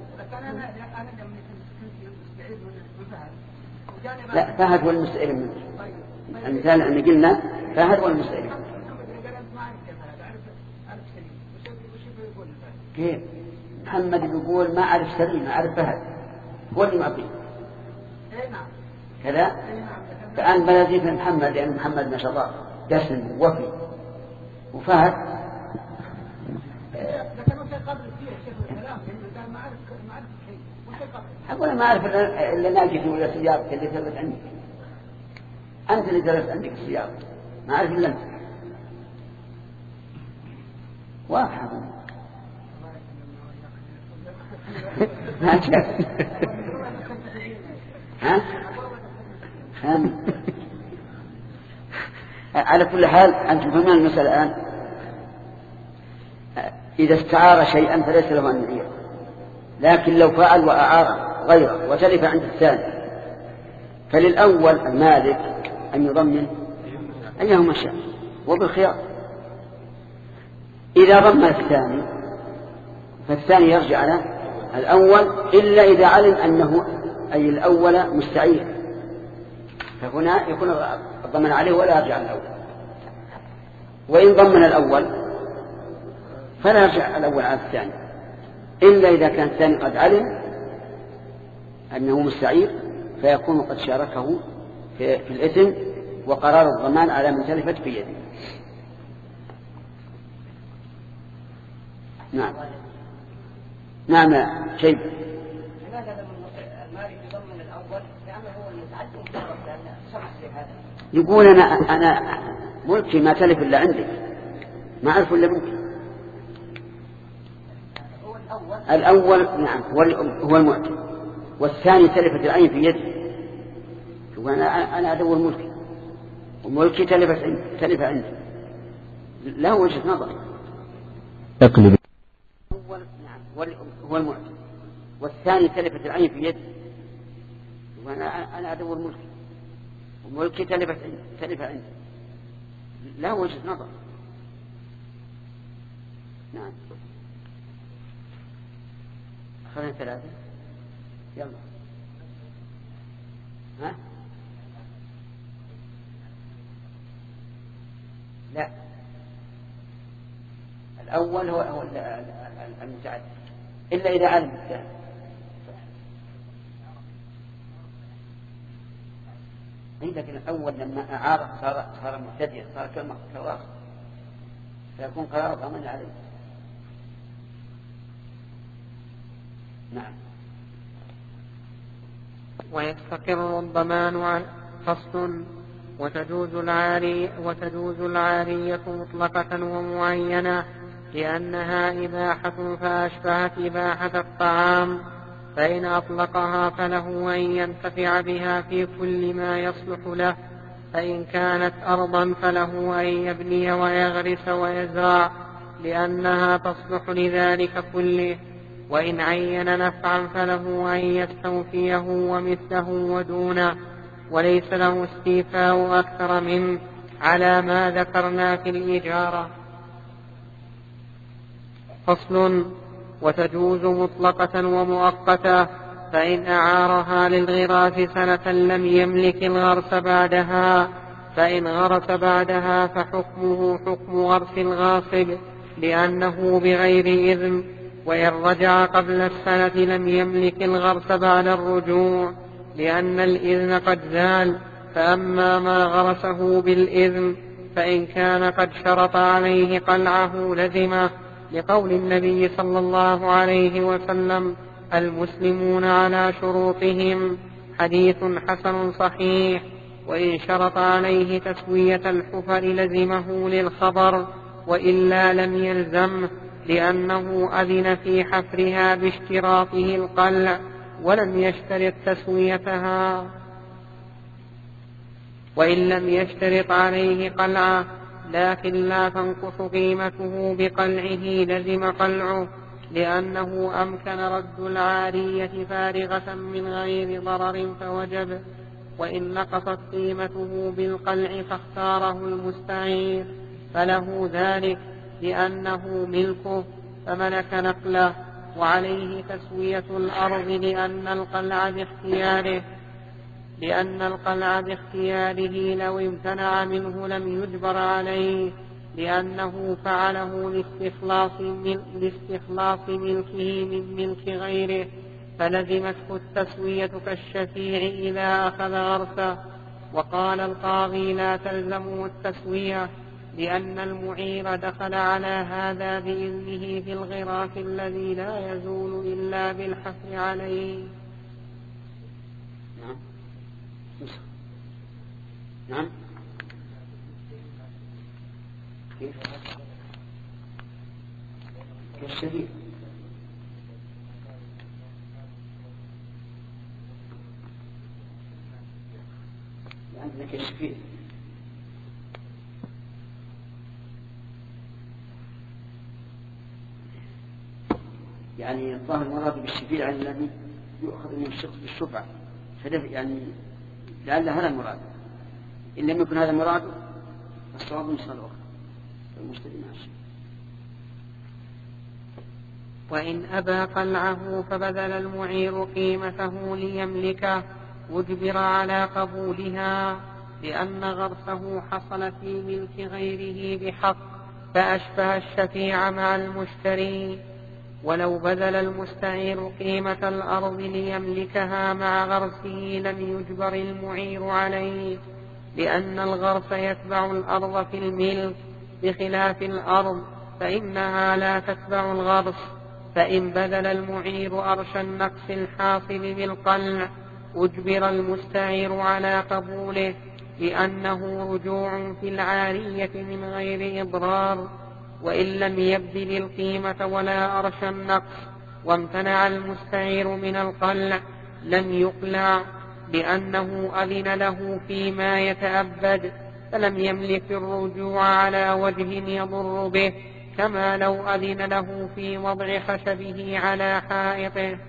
لا فهد هو المستعير منك. المثال أن قلنا فهد هو المستعير. كيف؟ محمد يقول ما أعرف سليم ما أعرف فهد هو اللي معطيه كذا. فأنا بلدي في محمد لأن محمد ما شاء الله دسم وفي وفهد أقول ما أعرف إلا ناقص ولا سيارة اللي ثبت عندك، أنت اللي درست عندك السيارة ما أعرف إلا أنت. واضح ما أعرف ها ها على كل حال أنتم فهمون المسألة الآن. إذا استعار شيئا فليس له أن يعيره، لكن لو فعل وأعار غيره وتلف عند الثاني فللأول المالك أن يضمن أيهما شاء وبالخيار. إذا ضمن الثاني فالثاني يرجع على الأول إلا إذا علم أنه أي الأول مستعير، فهنا يكون الضمان عليه ولا يرجع الأول. وإن ضمن الأول فلا يرجع الأول على الثاني إلا إذا كان الثاني قد علم أنه مستعير، فيكون قد شاركه في, في الإثم، وقرار الضمان على من تلفت في يده. نعم نعم شيء. لماذا لم المالك يضمن الأول لأنه هو المتعدي مشارك لأن سمح لهذا؟ يقول أنا أنا ملكي ما تلف إلا عندك، ما أعرف إلا منك. هو الأول الأول نعم هو المعتق، والثاني تلفت العين في يدي، وأنا أنا أدور ملكي وملكي تلف تلف عندي، لا وجه نظر. اقلب. الأول نعم هو المعتق، والثاني تلفت العين في يدي، وأنا أنا أدور ملكي وملكي تلف تلف عندي، لا وجه نظر. نعم خلينا ثلاثة يلا. ها لا الأول هو هو المتعدي إلا إذا علم الثاني. لكن الأول لما أعارض صار صار مبتدئ، صار كلمة كواخ، فيكون قرار ضمان عليه. نعم. ويستقر الضمان عن فصل. وتجوز العاري وتجوز العارية مطلقة ومعينة لأنها إباحة فأشبهت إباحة الطعام، فإن أطلقها فله أن ينتفع بها في كل ما يصلح له، فإن كانت أرضا فله أن يبني ويغرس ويزرع لأنها تصلح لذلك كله، وإن عين نفعا فله أن يستوفيه ومثله ودونه، وليس له استيفاء أكثر منه على ما ذكرنا في الإجارة. فصل. وتجوز مطلقة ومؤقتة، فإن أعارها للغراس سنة لم يملك الغرس بعدها، فإن غرس بعدها فحكمه حكم غرس الغاصب لأنه بغير إذن، وإن رجع قبل السنة لم يملك الغرس بعد الرجوع لأن الإذن قد زال. فأما ما غرسه بالإذن فإن كان قد شرط عليه قلعه لزمه، لقول النبي صلى الله عليه وسلم: المسلمون على شروطهم، حديث حسن صحيح. وإن شرط عليه تسوية الحفر لزمه للخبر، وإلا لم يلزمه لأنه أذن في حفرها باشتراطه القلع ولم يشترط تسويتها. وإن لم يشترط عليه قلعه لكن لا تنقص قيمته بقلعه لزم قلعه، لأنه أمكن رد العارية فارغة من غير ضرر فوجب. وإن نقصت قيمته بالقلع فاختاره المستعير فله ذلك لأنه ملكه فملك نقله، وعليه تسوية الأرض لأن القلع باختياره لأن القلع باختياره لو امتنع منه لم يجبر عليه، لأنه فعله لاستخلاص, من لاستخلاص ملكه من ملك غيره، فلزمته التسوية كالشفيع إذا أخذ غرسه. وقال القاضي: لا تلزمه التسوية لأن المعير دخل على هذا بإذنه في الغراس الذي لا يزول إلا بالحفر عليه. نعم نعم كيف كالشفيع عندنا كالشفيع يعني الظاهر المراد بالشفيع الذي يؤخذ من الشخص بالشفعة، يعني لعل هذا المراد. إن لم يكن هذا المراد فالصواب نسخة الأخرى المشتري مع الشيء. وإن أبى قلعه فبذل المعير قيمته ليملكه أجبر على قبولها، لأن غرسه حصل في ملك غيره بحق، فأشبه الشفيع مع المشتري. ولو بذل المستعير قيمة الأرض ليملكها مع غرسه لم يجبر المعير عليه، لأن الغرس يتبع الأرض في الملك، بخلاف الأرض فإنها لا تتبع الغرس. فإن بذل المعير أرش النقص الحاصل بالقلع أجبر المستعير على قبوله، لأنه رجوع في العارية من غير إضرار. وإن لم يبذل القيمة ولا أرش النقص وامتنع المستعير من القلع لم يقلع، لأنه أذن له فيما يتأبد، فلم يملك الرجوع على وجه يضر به، كما لو أذن له في وضع خشبه على حائطه.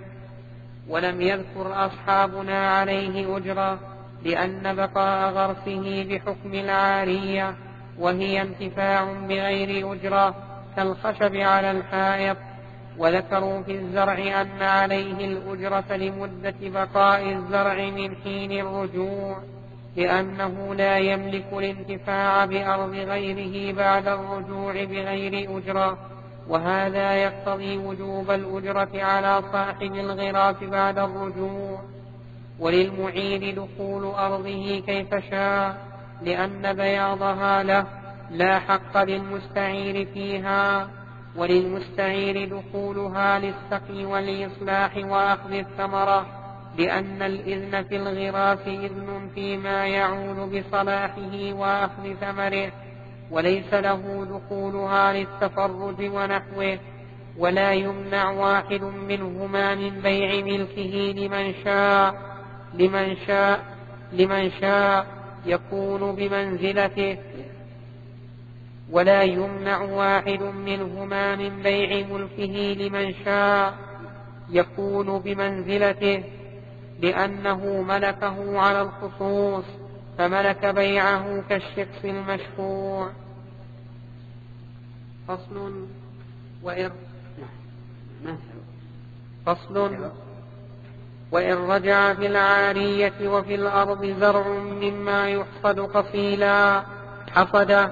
ولم يذكر أصحابنا عليه أجرة، لأن بقاء غرسه بحكم العارية، وهي انتفاع بغير أجرة كالخشب على الحائط. وذكروا في الزرع أن عليه الأجرة لمدة بقاء الزرع من حين الرجوع، لأنه لا يملك الانتفاع بأرض غيره بعد الرجوع بغير أجرة، وهذا يقتضي وجوب الأجرة على صاحب الغراس بعد الرجوع. وللمعير دخول أرضه كيف شاء، لأن بياضها له، لا حق للمستعير فيها. وللمستعير دخولها للسقي والإصلاح وأخذ الثمرة، لأن الإذن في الغراس إذن فيما يعود بصلاحه وأخذ ثمره، وليس له دخولها للتفرج ونحوه. ولا يمنع واحد منهما من بيع ملكه لمن شاء لمن شاء لمن شاء يكون بمنزلته ولا يمنع واحد منهما من بيع ملكه لمن شاء يكون بمنزلته، لأنه ملكه على الخصوص، فملك بيعه كالشخص المشفوع. فصل وإن فصل وإن رجع في العارية وفي الأرض زرع مما يحصد قصيلا حصد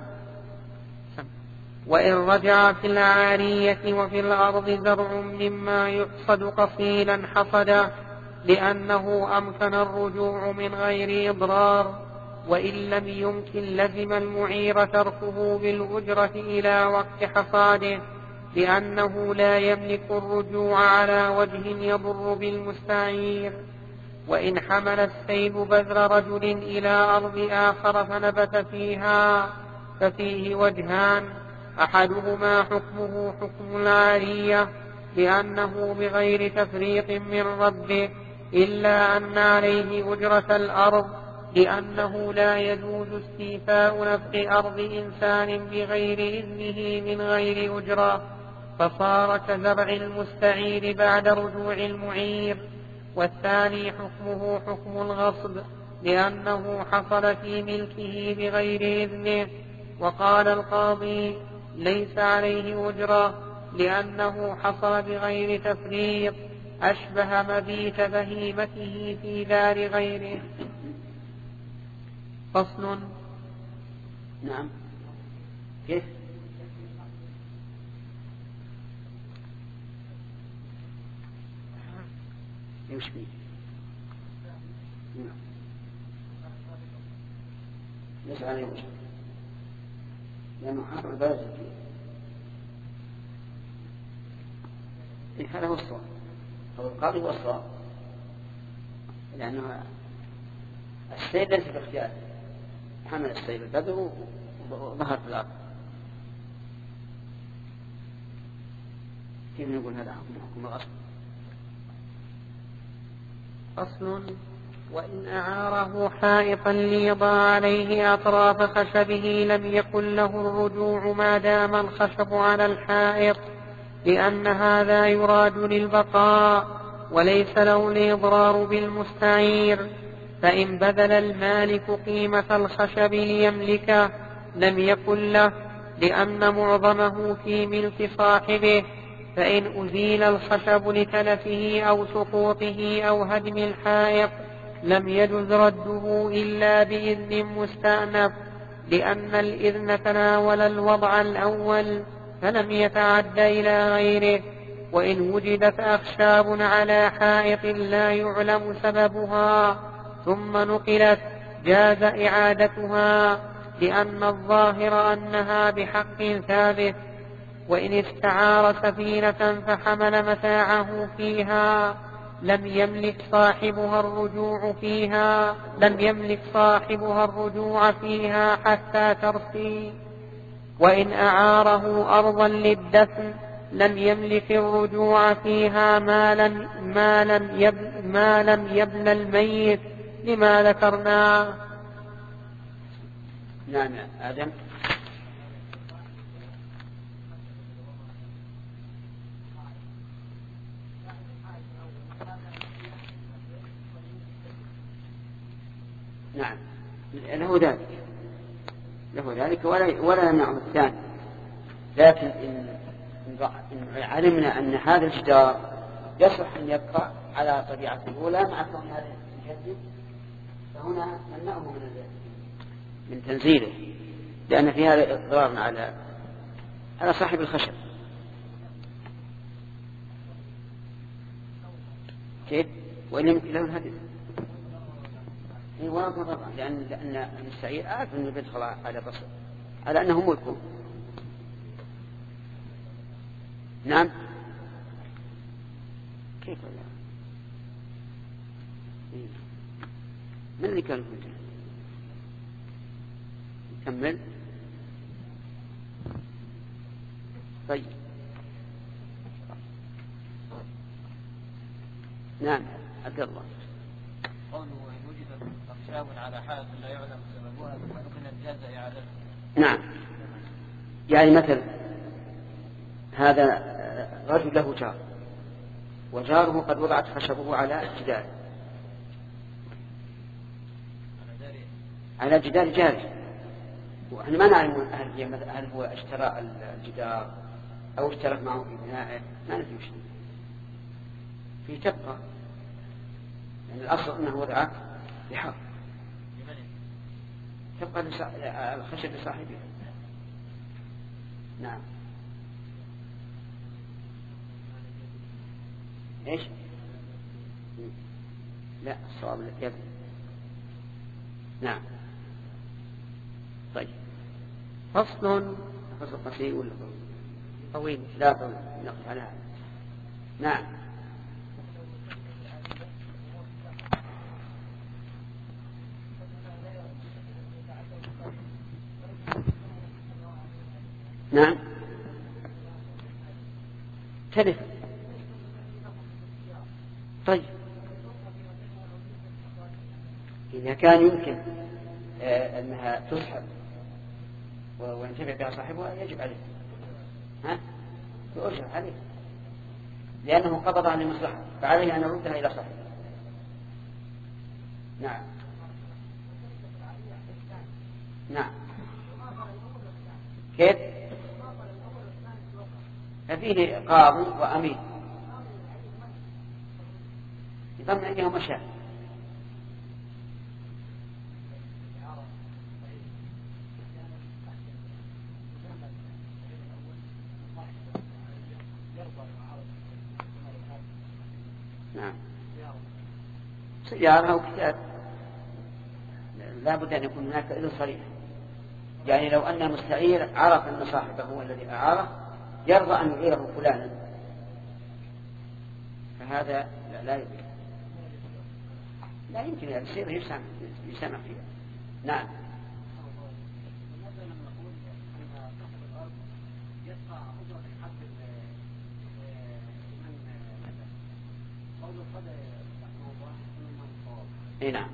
وإن رجع في العارية وفي الأرض زرع مما يحصد قصيلا حصد، لأنه أمكن الرجوع من غير إضرار. وإن لم يمكن لزم المعير تركه بالأجرة إلى وقت حصاده، لأنه لا يملك الرجوع على وجه يضر بالمستعير. وإن حمل السيل بذر رجل إلى أرض آخر فنبت فيها ففيه وجهان، أحدهما حكمه حكم العارية، لأنه بغير تفريط من ربه، إلا أن عليه أجرة الأرض، لأنه لا يجوز استيفاء نفع أرض إنسان بغير إذنه من غير أجرة، فصار كزرع المستعير بعد رجوع المعير. والثاني حكمه حكم الغصب، لأنه حصل في ملكه بغير إذنه. وقال القاضي ليس عليه أجرة، لأنه حصل بغير تفريط، أشبه مبيت بهيمته في دار غيره. فصل. نعم. كيف؟ يشبه ليس عليه وجه، لأنه حق البلد فيه. هذا هو الصواب، هو القاضي هو الصواب، لأنه السيل ليس باختياره، حمل السيل البذر وظهر في الأرض. كيف نقول هذا حكم حكم الغصب؟ فصل. وإن أعاره حائطا ليضع عليه أطراف خشبه لم يكن له الرجوع ما دام الخشب على الحائط، لأن هذا يراد للبقاء وليس له الإضرار بالمستعير. فإن بذل المالك قيمة الخشب ليملكه لم يكن له، لأن معظمه في ملك صاحبه، فإن أزيل الخشب لتلفه أو سقوطه أو هدم الحائط لم يجز رده إلا بإذن مستأنف، لأن الإذن تناول الوضع الأول فلم يتعد إلى غيره. وإن وجدت أخشاب على حائط لا يعلم سببها ثم نقلت جاز إعادتها، لأن الظاهر أنها بحق ثابت. وإن استعار سفينة فحمل متاعه فيها لم يملك صاحبها الرجوع فيها لم يملك صاحبها الرجوع فيها حتى ترسي. وإن أعاره أرضا للدفن لم يملك الرجوع فيها ما لم, ما لم, يبن, ما لم يبن الميت لما ذكرناه. نعم آدم. نعم له ذلك له ذلك ولا ولا يمنع الثاني، لكن إن علمنا أن هذا الجدار يصح أن يبقى على طبيعته الأولى مع كون هذا الجديد، فهنا نمنعه من من تنزيله، لأن في هذا إضرار على على صاحب الخشب. كيف؟ وإن يمكن له الهدف هي واضح طبعا، لأن لأن المستعير عارف أنه بيدخل على الرسل على أنه ملكه. نعم كيف ولا من اللي كان يقول نكمل؟ طيب نعم عبد الله. قوله إن وجدت أخشاب على حائط لا يعلم سببها فممكن جاز إعادتها. نعم يعني مثل هذا رجل له جار وجاره قد وضعت خشبه على جدار على جدار جاره، ونحن ما نعلم هل هو اشترى الجدار أو اشترك معه في بنائه، ما ندري شيء في تبقى، يعني الأصل أنه وضعت بحق تبقى الخشب لصاحبه. نعم ايش؟ لا الصواب يد. نعم طيب. فصل. فصل قصير ولا طويل؟ لا طويل نقف على هذا. نعم نعم تلف. طيب إذا كان يمكن آه أنها تسحب وينتفع بها صاحبها يجب عليه ها يؤجر عليه، لأنه قبضها لمصلحة فعليه أن يردها إلى صاحبه. نعم نعم كيف؟ ففيه قاضي وأمين يضمن عندهم أشياء. نعم سيارة أو كتاب لا بد أن يكون هناك إذن صريح، يعني لو أن المستعير عرف أن صاحبه هو الذي أعاره يرضى أن يعيره فلانا فهذا لا, لا يمكن لا يمكن أن يصير يسامح فيها. نعم اي نعم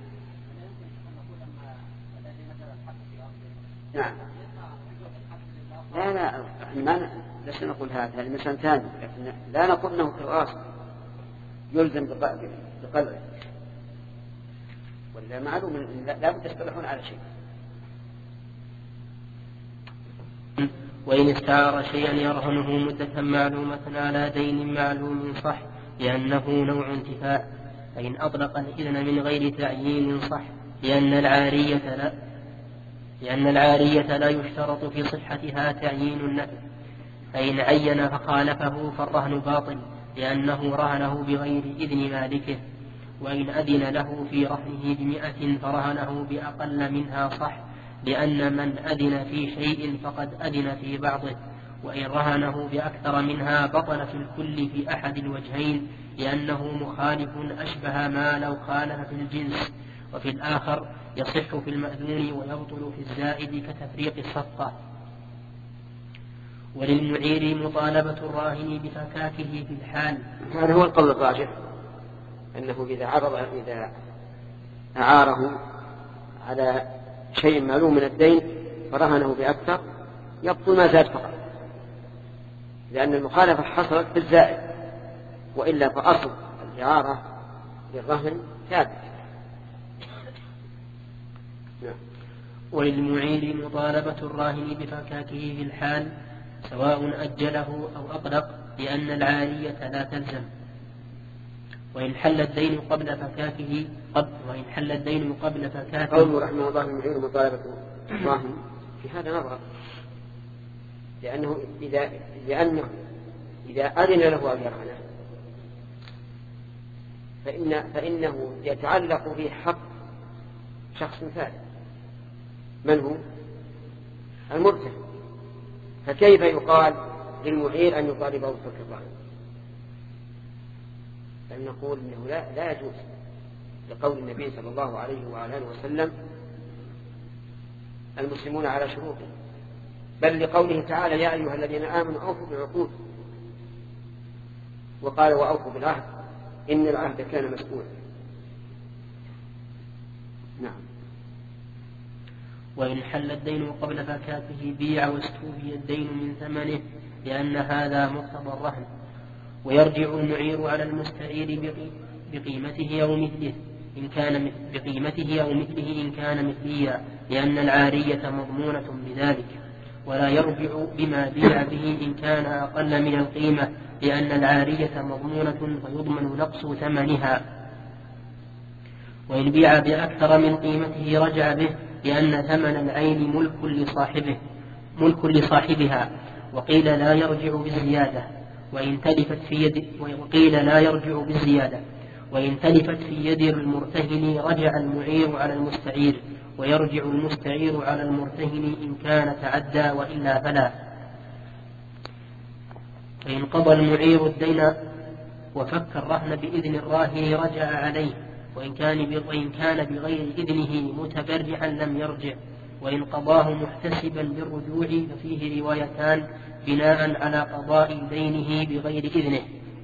نعم لا لا ما لسنا نقول هذا هذا مثلا ثاني، لكن لا نقول انه قراص يلزم بقدره، ولا معلوم لا بد يصطلحون على شيء. وإن استعار شيئا يرهنه مدة معلومة على دين معلوم صح لأنه نوع انتفاع. فإن أطلق الإذن من غير تعيين صح لأن العارية لا لأن العارية لا يشترط في صحتها تعيين النفع. فإن عين فخالفه فالرهن باطل لأنه رهنه بغير إذن مالكه. وإن أذن له في رهنه بمئة فرهنه بأقل منها صح لأن من أذن في شيء فقد أذن في بعضه. وإن رهنه بأكثر منها بطل في الكل في أحد الوجهين لأنه مخالف أشبه ما لو خالف في الجنس. وفي الآخر يصح في المأذون ويبطل في الزائد كتفريق الصفقة. وللمعير مطالبة الراهن بفكاكه في الحال. هذا هو القول الراجح أنه إذا عرض إذا أعاره على شيء معلوم من الدين فرهنه بأكثر يبطل ما زاد فقط، لأن المخالفة حصلت بالزائد، وإلا فأصل الإعارة للرهن ثابت. وللمعير مطالبة الراهن بفكاكه في الحال سواء أجله أو أطلق لأن العارية لا تلزم. وإن حل الدين قبل فكاكه قبل وإن حل الدين قبل فكاكه. قوله رحمه الله المعير مطالبة الراهن في هذا نظر، لأنه إذا لأنه إذا أذن له أن يرهنه فإن فإنه يتعلق به حق شخص ثالث من هو المرتهن، فكيف يقال للمعير أن يطالبه بفك الرهن؟ بل نقول إنه لا, لا يجوز لقول النبي صلى الله عليه وعلى آله وسلم المسلمون على شروطهم، بل لقوله تعالى يا أيها الذين آمنوا أوفوا بالعقود، وقال وأوفوا بالعهد إن العهد كان مسؤولا. نعم. وإن حل الدين قبل فكاته بيع واستوفي الدين من ثمنه لأن هذا مقتضى الرهن. ويرجع المعير على المستعير بقيمته أو مثله إن كان بقيمته أو مثله إن كان مثليا لأن العارية مضمونة بذلك. ولا يرجع بما بيع به إن كان أقل من القيمة لأن العارية مضمونة فيضمن نقص ثمنها. وإن بيع بأكثر من قيمته رجع به لأن ثمن العين ملك لصاحبه ملك لصاحبها. وقيل لا يرجع بالزيادة وإن تلفت في يد وقيل لا يرجع بالزيادة وإن تلفت في يد المرتهن رجع المعير على المستعير، ويرجع المستعير على المرتهن إن كان تعدى وإلا فلا. فإن قضى المعير الدين وفك الرهن بإذن الراهن رجع عليه، وإن كان وإن كان بغير إذنه متبرعا لم يرجع. وإن قضاه محتسبا بالرجوع ففيه روايتان بناء على قضاء دينه بغير إذنه.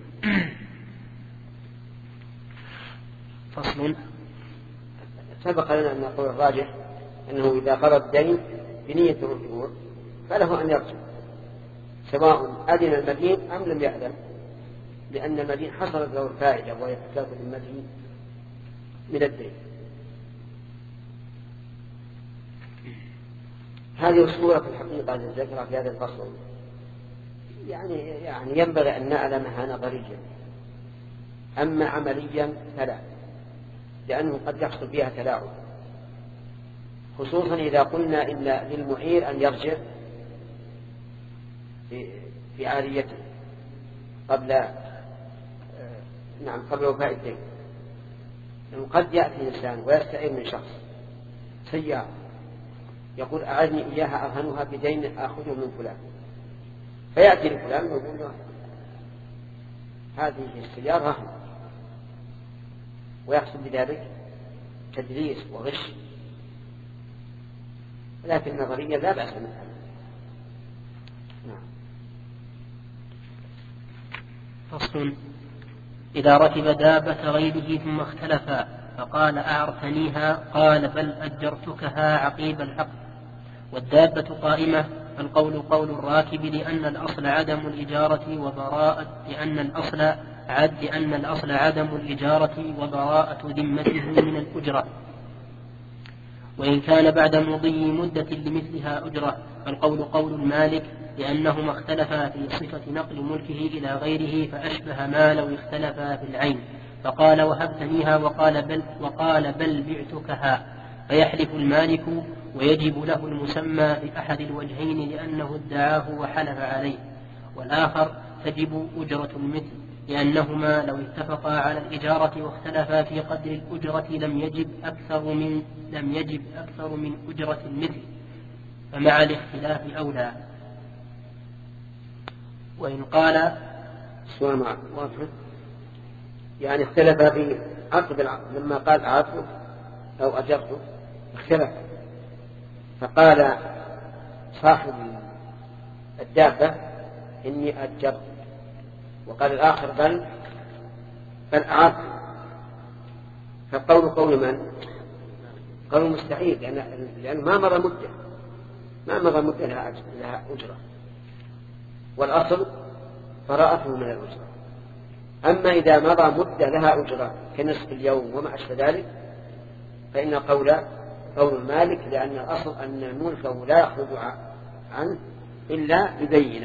فصل. سبق لنا أن نقول الراجح أنه إذا قضى الدين بنية الرجوع فله أن يرجع سواء أذن المدين أم لم يأذن، لأن المدين حصلت له الفائدة وهي فكاك المدين من الدين. هذه الصورة في الحقيقة الذكرى في هذا الفصل يعني يعني ينبغي أن نعلمها نظريا، أما عمليا فلا، لأنه قد يحصل فيها تلاعب، خصوصا إذا قلنا إن للمعير أن يرجع في في عاريته قبل نعم قبل وفاء الدين. لأنه قد يأتي إنسان ويستعير من شخص سيارة يقول أعدني إياها أرهنها بدين آخذه من فلان، فيأتي لفلان ويقول له هذه السيارة رهن، ويحصل بذلك تدليس وغش، لكن نظريا لا بأس منها. نعم. فصل. إذا ركب دابة غيره ثم اختلفا فقال أعرتنيها قال بل أجرتكها عقيب العقد والدابة قائمة، فالقول قول الراكب لأن الأصل عدم الإجارة وبراءة لأن الأصل عد لأن الأصل عدم الإجارة وبراءة ذمته من الأجرة. وإن كان بعد مضي مدة لمثلها أجرة فالقول قول المالك لأنهما اختلفا في صفة نقل ملكه إلى غيره فأشبه ما لو اختلفا في العين، فقال وهبتنيها وقال بل, وقال بل بعتكها، فيحلف المالك ويجب له المسمى في أحد الوجهين لأنه ادعاه وحلف عليه، والآخر تجب أجرة المثل لأنهما لو اتفقا على الإجارة واختلفا في قدر الأجرة لم يجب أكثر من لم يجب أكثر من أجرة المثل، فمع الاختلاف أولى. وإن قال سؤال مع واضح، يعني اختلف في عقد العقد لما قال أعطه أو أجرته اختلف، فقال صاحب الدابة إني أجرت، وقال الآخر بل بل أعطت، فالقول قول من؟ قول مستحيل، لأن لأنه ما مضى مدة ما مضى مدة لها أجرة، والأصل براءته من الأجرة. أما إذا مضى مدة لها أجرة كنصف اليوم وما أشبه ذلك فإن قول قول المالك، لأن الأصل أن ملكه لا يخرج عنه إلا ببينة.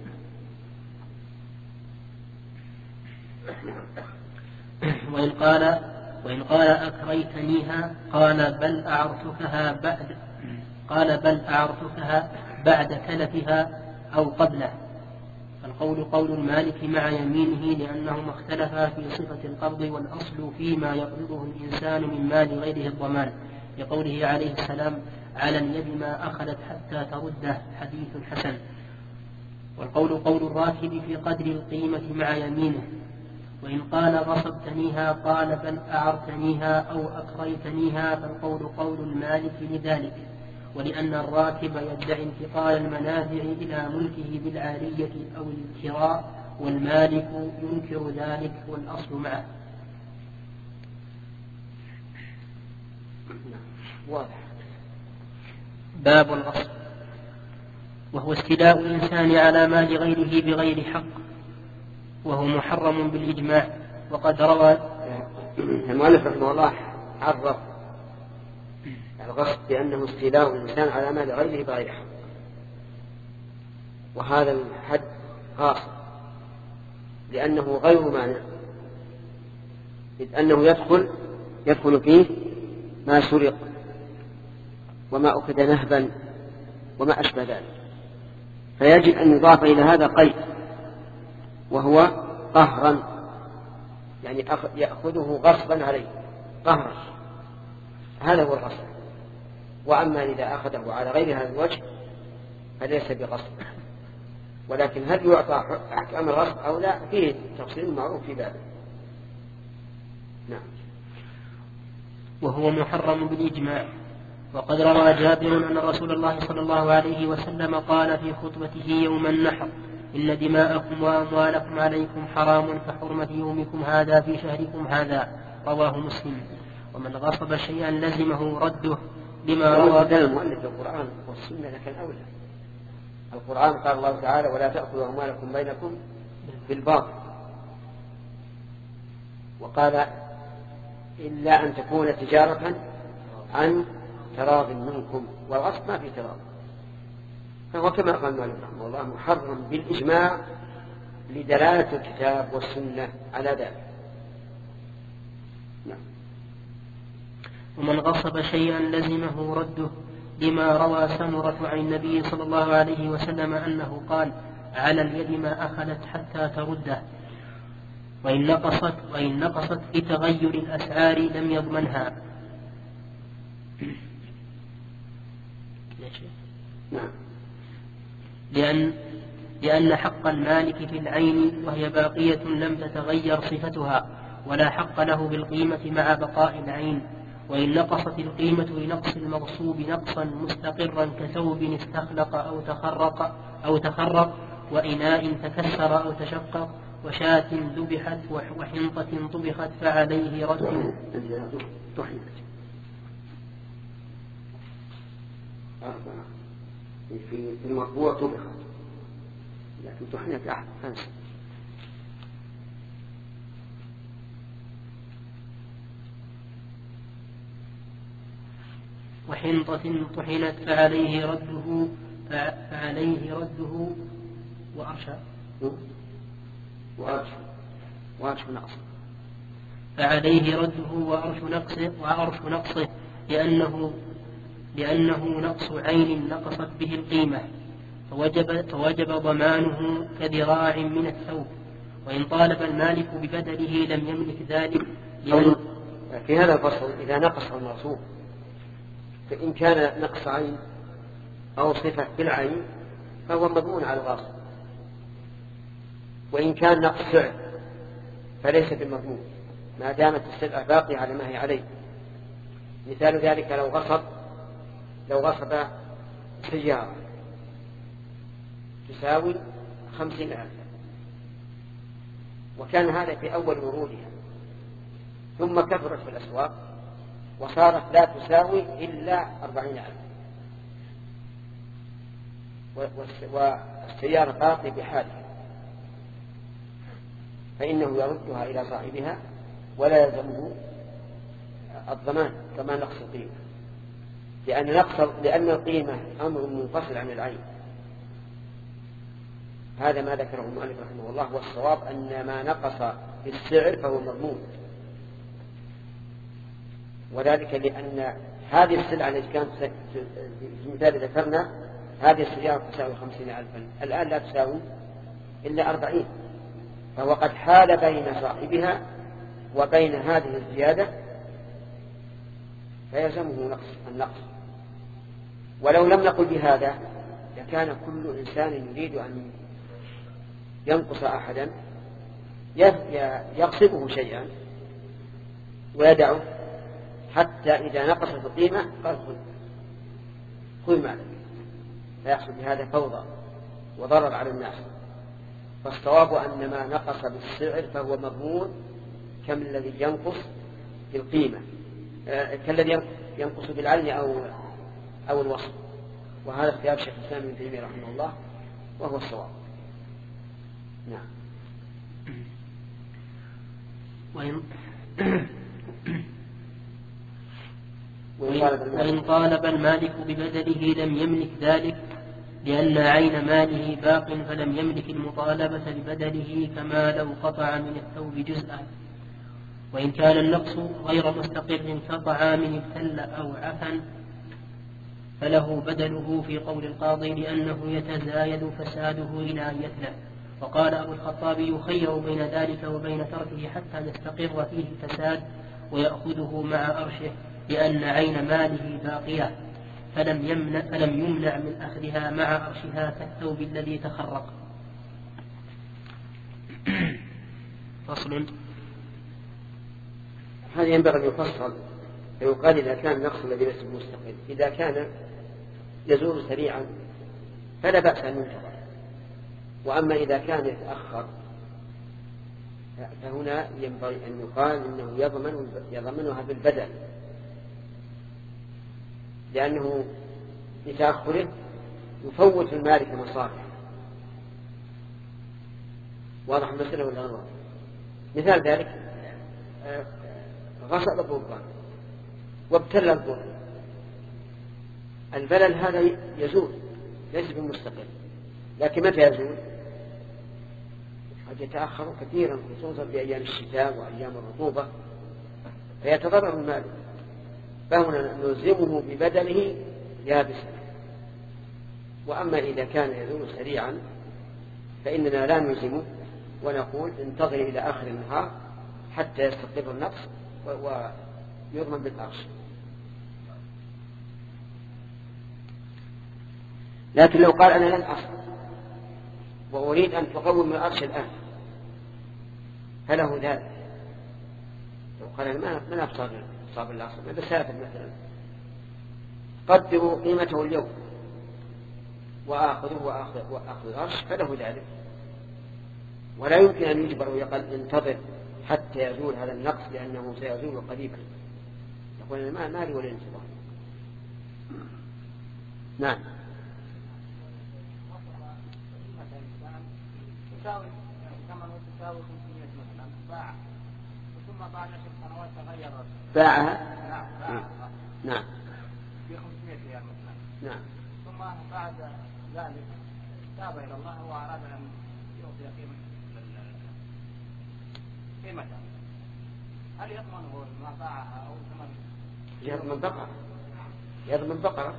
وإن قال وإن قال أكريتنيها قال بل أعرتكها بعد قال بل أعرتكها بعد تلفها أو قبله، فالقول قول المالك مع يمينه لأنهما اختلفا في صفة القبض، والأصل فيما يقبضه الإنسان من مال غيره الضمان، لقوله عليه السلام على اليد ما أخذت حتى ترده، حديث حسن. والقول قول الراكب في قدر القيمة مع يمينه. وإن قال غصبتنيها قال بل أعرتنيها أو أكريتنيها، فالقول قول المالك لذلك، ولأن الراكب يدعي انتقال المنافع إلى ملكه بالعارية أو الكراء، والمالك ينكر ذلك والأصل معه. واضح. باب الغصب، وهو استيلاء الإنسان على مال غيره بغير حق، وهو محرم بالإجماع. وقد روى المؤلف رحمه الله عرف الغصب بأنه استيلاء الإنسان على مال غيره بغير حق، وهذا الحد خاص لأنه غير مانع، إذ أنه يدخل يدخل فيه ما سرق وما أخذ نهبا وما أشبه ذلك، فيجب أن يضاف إلى هذا قيد وهو قهرا، يعني يأخذه غصبا عليه قهرا، هذا هو الغصب. وأما إذا أخذه على غير هذا الوجه فليس بغصب، ولكن هل يعطى أحكام الغصب أو لا فيه تفصيل معروف في بابه. نعم. وهو محرم بالإجماع. وقد روى جابر أن رسول الله صلى الله عليه وسلم قال في خطبته يوم النحر إن دماءكم وأموالكم عليكم حرام كحرمة يومكم هذا في شهركم هذا، رواه مسلم. ومن غصب شيئا لزمه رده لما روى المؤلف القرآن والسنة لكن أولى. القرآن قال الله تعالى ولا تأكلوا أموالكم بينكم بالباطل، وقال إلا أن تكون تجارة عن تراض منكم، والغصب ما في تراض، فهو كما قال المؤلف رحمه الله محرم بالإجماع لدلالة الكتاب والسنة على ذلك. نعم. ومن غصب شيئا لزمه رده لما روى سمرة عن النبي صلى الله عليه وسلم أنه قال على اليد ما أخذت حتى ترده، وإن نقصت وإن نقصت بتغير الأسعار لم يضمنها. نعم. لأن لأن حق المالك في العين وهي باقية لم تتغير صفتها، ولا حق له بالقيمة مع بقاء العين. وإن نقصت القيمة لنقص المغصوب نقصا مستقرا كثوب استخلق أو تخرق أو تخرق وإناء تكسر أو تشقق وشاة ذبحت وحنطة طبخت فعليه رد. في المرفوع طبخت لكن طحنت أحسن. وحنطة طحنت فعليه رده فعليه رده وأرشى وأرش وأرش نقص فعليه رده وأرش نقصه وأرش نقصه لأنه لأنه نقص عين نقصت به القيمة فوجب, فوجب ضمانه كذراع من الثوب وإن طالب المالك ببدله لم يملك ذلك. في هذا الفصل إذا نقص المغصوب فإن كان نقص عين أو صفة بالعين فهو مضمون على الغاصب، وإن كان نقص سعر فليس بالمضمون ما دامت السلعة باقية على ما هي عليه. مثال ذلك لو غصب لو غصب سيارة تساوي خمسين ألف وكان هذا في أول ورودها، ثم كثرت في الأسواق وصارت لا تساوي إلا أربعين ألف والسيارة باقية بحالها، فإنه يردها إلى صاحبها ولا يلزمه الضمان كما نقص القيمة، لأن نقص لأن القيمة أمر منفصل عن العين. هذا ما ذكره المؤلف رحمه الله، والصواب أن ما نقص في السعر فهو مضمون، وذلك لأن هذه السلعة التي كانت في المثال ذكرنا هذه السيارة تساوي خمسين ألفا الآن لا تساوي إلا أربعين، فهو قد حال بين صاحبها وبين هذه الزيادة فيلزمه نقص النقص. ولو لم نقل بهذا لكان كل إنسان يريد أن ينقص أحدا يغصبه شيئا ويدعه حتى إذا نقص في القيمة قال خذ خذ مالك، فيحصل بهذا فوضى وضرر على الناس. فالصواب أن ما نقص بالسعر فهو مضمون كم الذي ينقص بالقيمة آه كالذي ينقص بالعين أو أو الوصف، وهذا اختيار شيخ الإسلام ابن تيمية رحمه الله وهو الصواب. نعم. وإن وإن طالب المالك ببدله لم يملك ذلك لأن عين ماله باق فلم يملك المطالبة ببدله كما لو قطع من الثوب جزءا. وإن كان النقص غير مستقر كطعام ابتل أو عفن فله بدله في قول القاضي لأنه يتزايد فساده إلى أن يتلف. وقال أبو الخطاب يخير بين ذلك وبين تركه حتى يستقر فيه الفساد ويأخذه مع أرشه لأن عين ماله باقية فلم يمنع, فلم يمنع من أخذها مع أرشها كالثوب الذي تخرق. فصل. هذا ينبغي أن يفصل فيقال إذا كان النقص الذي ليس مستقل إذا كان يزول سريعا فلا بأس أن ينتظر، وأما إذا كان يتأخر فهنا ينبغي أن يقال إنه يضمن يضمنها بالبدل، لأنه بتأخره يفوت المالك مصالح. واضح المسألة ولا غير؟ مثال ذلك غسل الضربان وابتل الضر، البلل هذا يزول ليس بالمستقل، لكن متى يزول؟ قد يتأخر كثيرا خصوصا في أيام الشتاء وأيام الرطوبة فيتضرر المال، فهنا نلزمه ببدله يابسا. وأما إذا كان يزول سريعا فإننا لا نلزمه ونقول انتظر إلى آخر النهار حتى يستقر النقص ويضمن بالأرش. لكن لو قال أنا لن أصل وأريد أن تقوم الأرش الآن فله ذلك. لو قال أنا ما أبصر صاب الأصل بسافر مثلا قدروا قيمته اليوم وآخذه وآخذ, وآخذ الأرش فله ذلك، ولا يمكن أن يجبر ويقال انتظر حتى يزول هذا النقص لأنه سيزول قريبا، يقول أنا ما لي ولا انتظار. نعم. تساوي ثمن تساوي خمسمائة مثلا باع ثم بعد عشر سنوات تغير باعها. نعم باعها. نعم. ب نعم. ثم بعد ذلك تاب إلى الله وأراد أن يعطي قيمة قيمته، هل يضمنه ما باعها أو ثمن؟ يضمن بقرة، يضمن بقرة،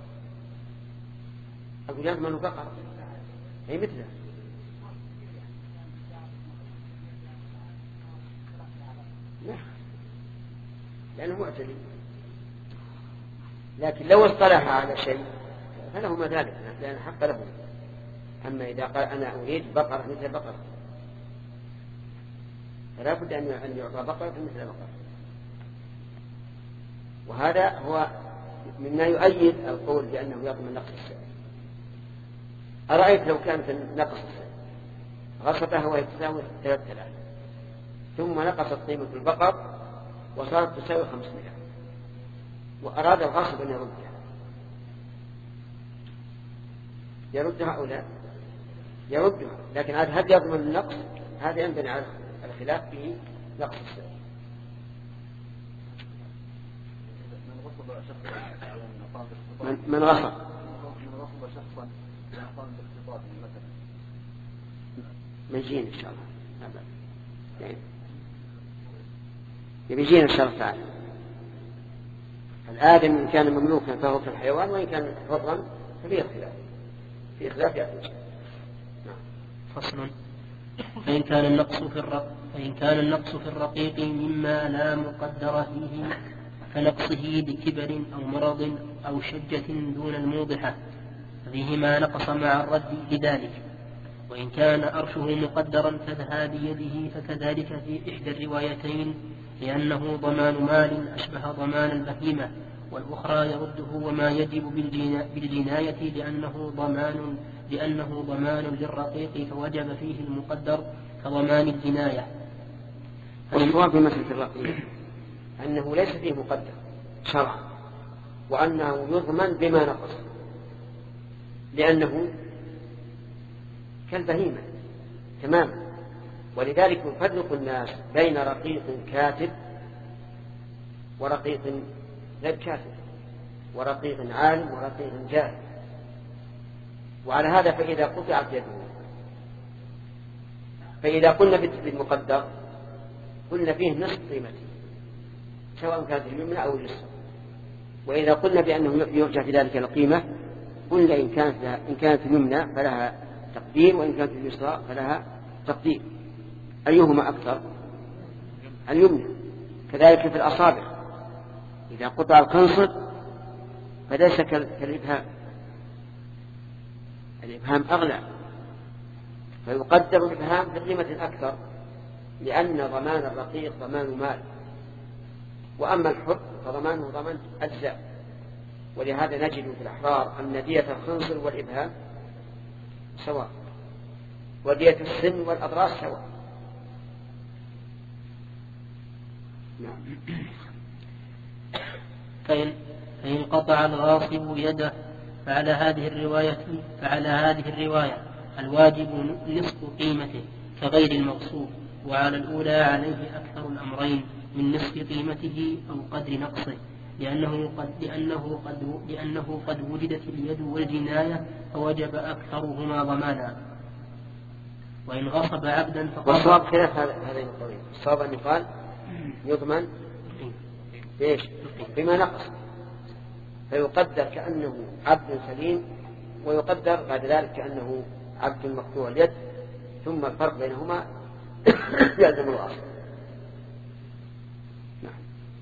أقول يضمن بقرة أي مثله. لا، لأنه معتدي، لكن لو اصطلح على شيء فله ما ذلك، لأن حق له. أما إذا قال أنا أريد بقرة مثل بقرة فلا بد أن يعطى بقرة مثل بقرة. وهذا هو مما يؤيد القول بأنه يضمن نقص السعر. أرأيت لو كانت نقص السعر غصبها وهي تساوي ثلاثة آلاف ثم نقصت قيمة البقر وصارت تساوي خمسمائة وأراد الغاصب أن يردها، يردها أو لا؟ يردها، لكن هل يضمن النقص؟ هذا ينبني على الخلاف في نقص السعر. من من غصب من غصب شخصا يقام باقتصاد مثلا مجين إن شاء الله، يعني يبيجين إن شاء الله تعالى. الآدم إن كان مملوكا فهو كالحيوان، وإن كان حرا ففيه اختلاف، في خلاف يأتي. فصل. فإن كان النقص في الرق فإن كان النقص في الرقيق مما لا مقدر فيه كنقصه بكبر أو مرض أو شجة دون الموضحة ففيه ما نقص مع الرد لذلك. وإن كان أرشه مقدرا كذهاب يده فكذلك في إحدى الروايتين، لأنه ضمان مال أشبه ضمان البهيمة، والأخرى يرده وما يجب بالجناية لأنه ضمان لأنه ضمان للرقيق فوجب فيه المقدر كضمان الجناية. والصواب في مسألة الرقيق أنه ليس فيه مقدر شرعا، وأنه يضمن بما نقص، لأنه كالبهيمة تماما. ولذلك يفرق الناس بين رقيق كاتب ورقيق غير كاتب، ورقيق عالم ورقيق جاهل. وعلى هذا فإذا قطعت يده، فإذا قلنا بالمقدر قلنا فيه نصف قيمته سواء كانت اليمنى أو اليسرى، وإذا قلنا بأنه يرجع في ذلك القيمة قلنا إن كانت إن كانت اليمنى فلها تقدير، وإن كانت اليسرى فلها تقدير. أيهما أكثر؟ اليمنى. كذلك في الأصابع، إذا قطع القنصل فليس كالإبهام، الإبهام أغلى فيقدر الإبهام بقيمة أكثر، لأن ضمان الرقيق ضمان مال، وأما الحر فضمانه ضمان أجزاء. ولهذا نجد في الأحرار أن دية الخنصر والإبهام سواء، ودية السن والأضراس سواء. نعم. فإن, فإن قطع الغاصب يده فعلى هذه الرواية فعلى هذه الرواية الواجب نصف قيمته كغير المغصوب، وعلى الأولى عليه أكثر الأمرين من نصف قيمته أو قدر نقصه، لأنه قد لأنه قد لأنه قد وجدت اليد والجناية فوجب أكثرهما ضمانا. وإن غصب عبدا فقد والصواب خلاف هذين القولين. الصواب أن يقال يضمن ايش؟ بما نقص، فيقدر كأنه عبد سليم، ويقدر بعد ذلك كأنه عبد مقطوع اليد، ثم الفرق بينهما يلزم الأصل. نعم.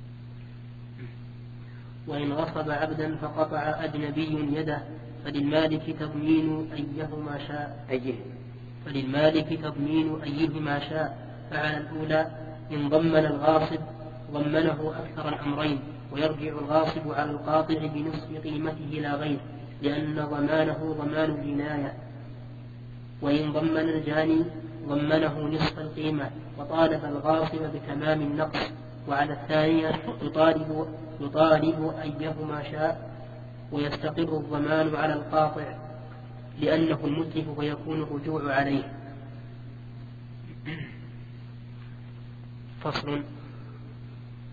وإن غصب عبدا فقطع أجنبي يده فللمالك تضمين أيهما شاء أيه فللمالك تضمين أيهما شاء. فعلى الأولى إن ضمن الغاصب ضمنه أكثر الأمرين، ويرجع الغاصب على القاطع بنصف قيمته لا غير، لأن ضمانه ضمان الجناية. وإن ضمن الجاني ضمنه نصف القيمة، وطالب الغاصب بتمام النقص. وعلى الثانية يطالب, يطالب أيهما شاء، ويستقر الضمان على القاطع لأنه المتلف ويكون الرجوع عليه.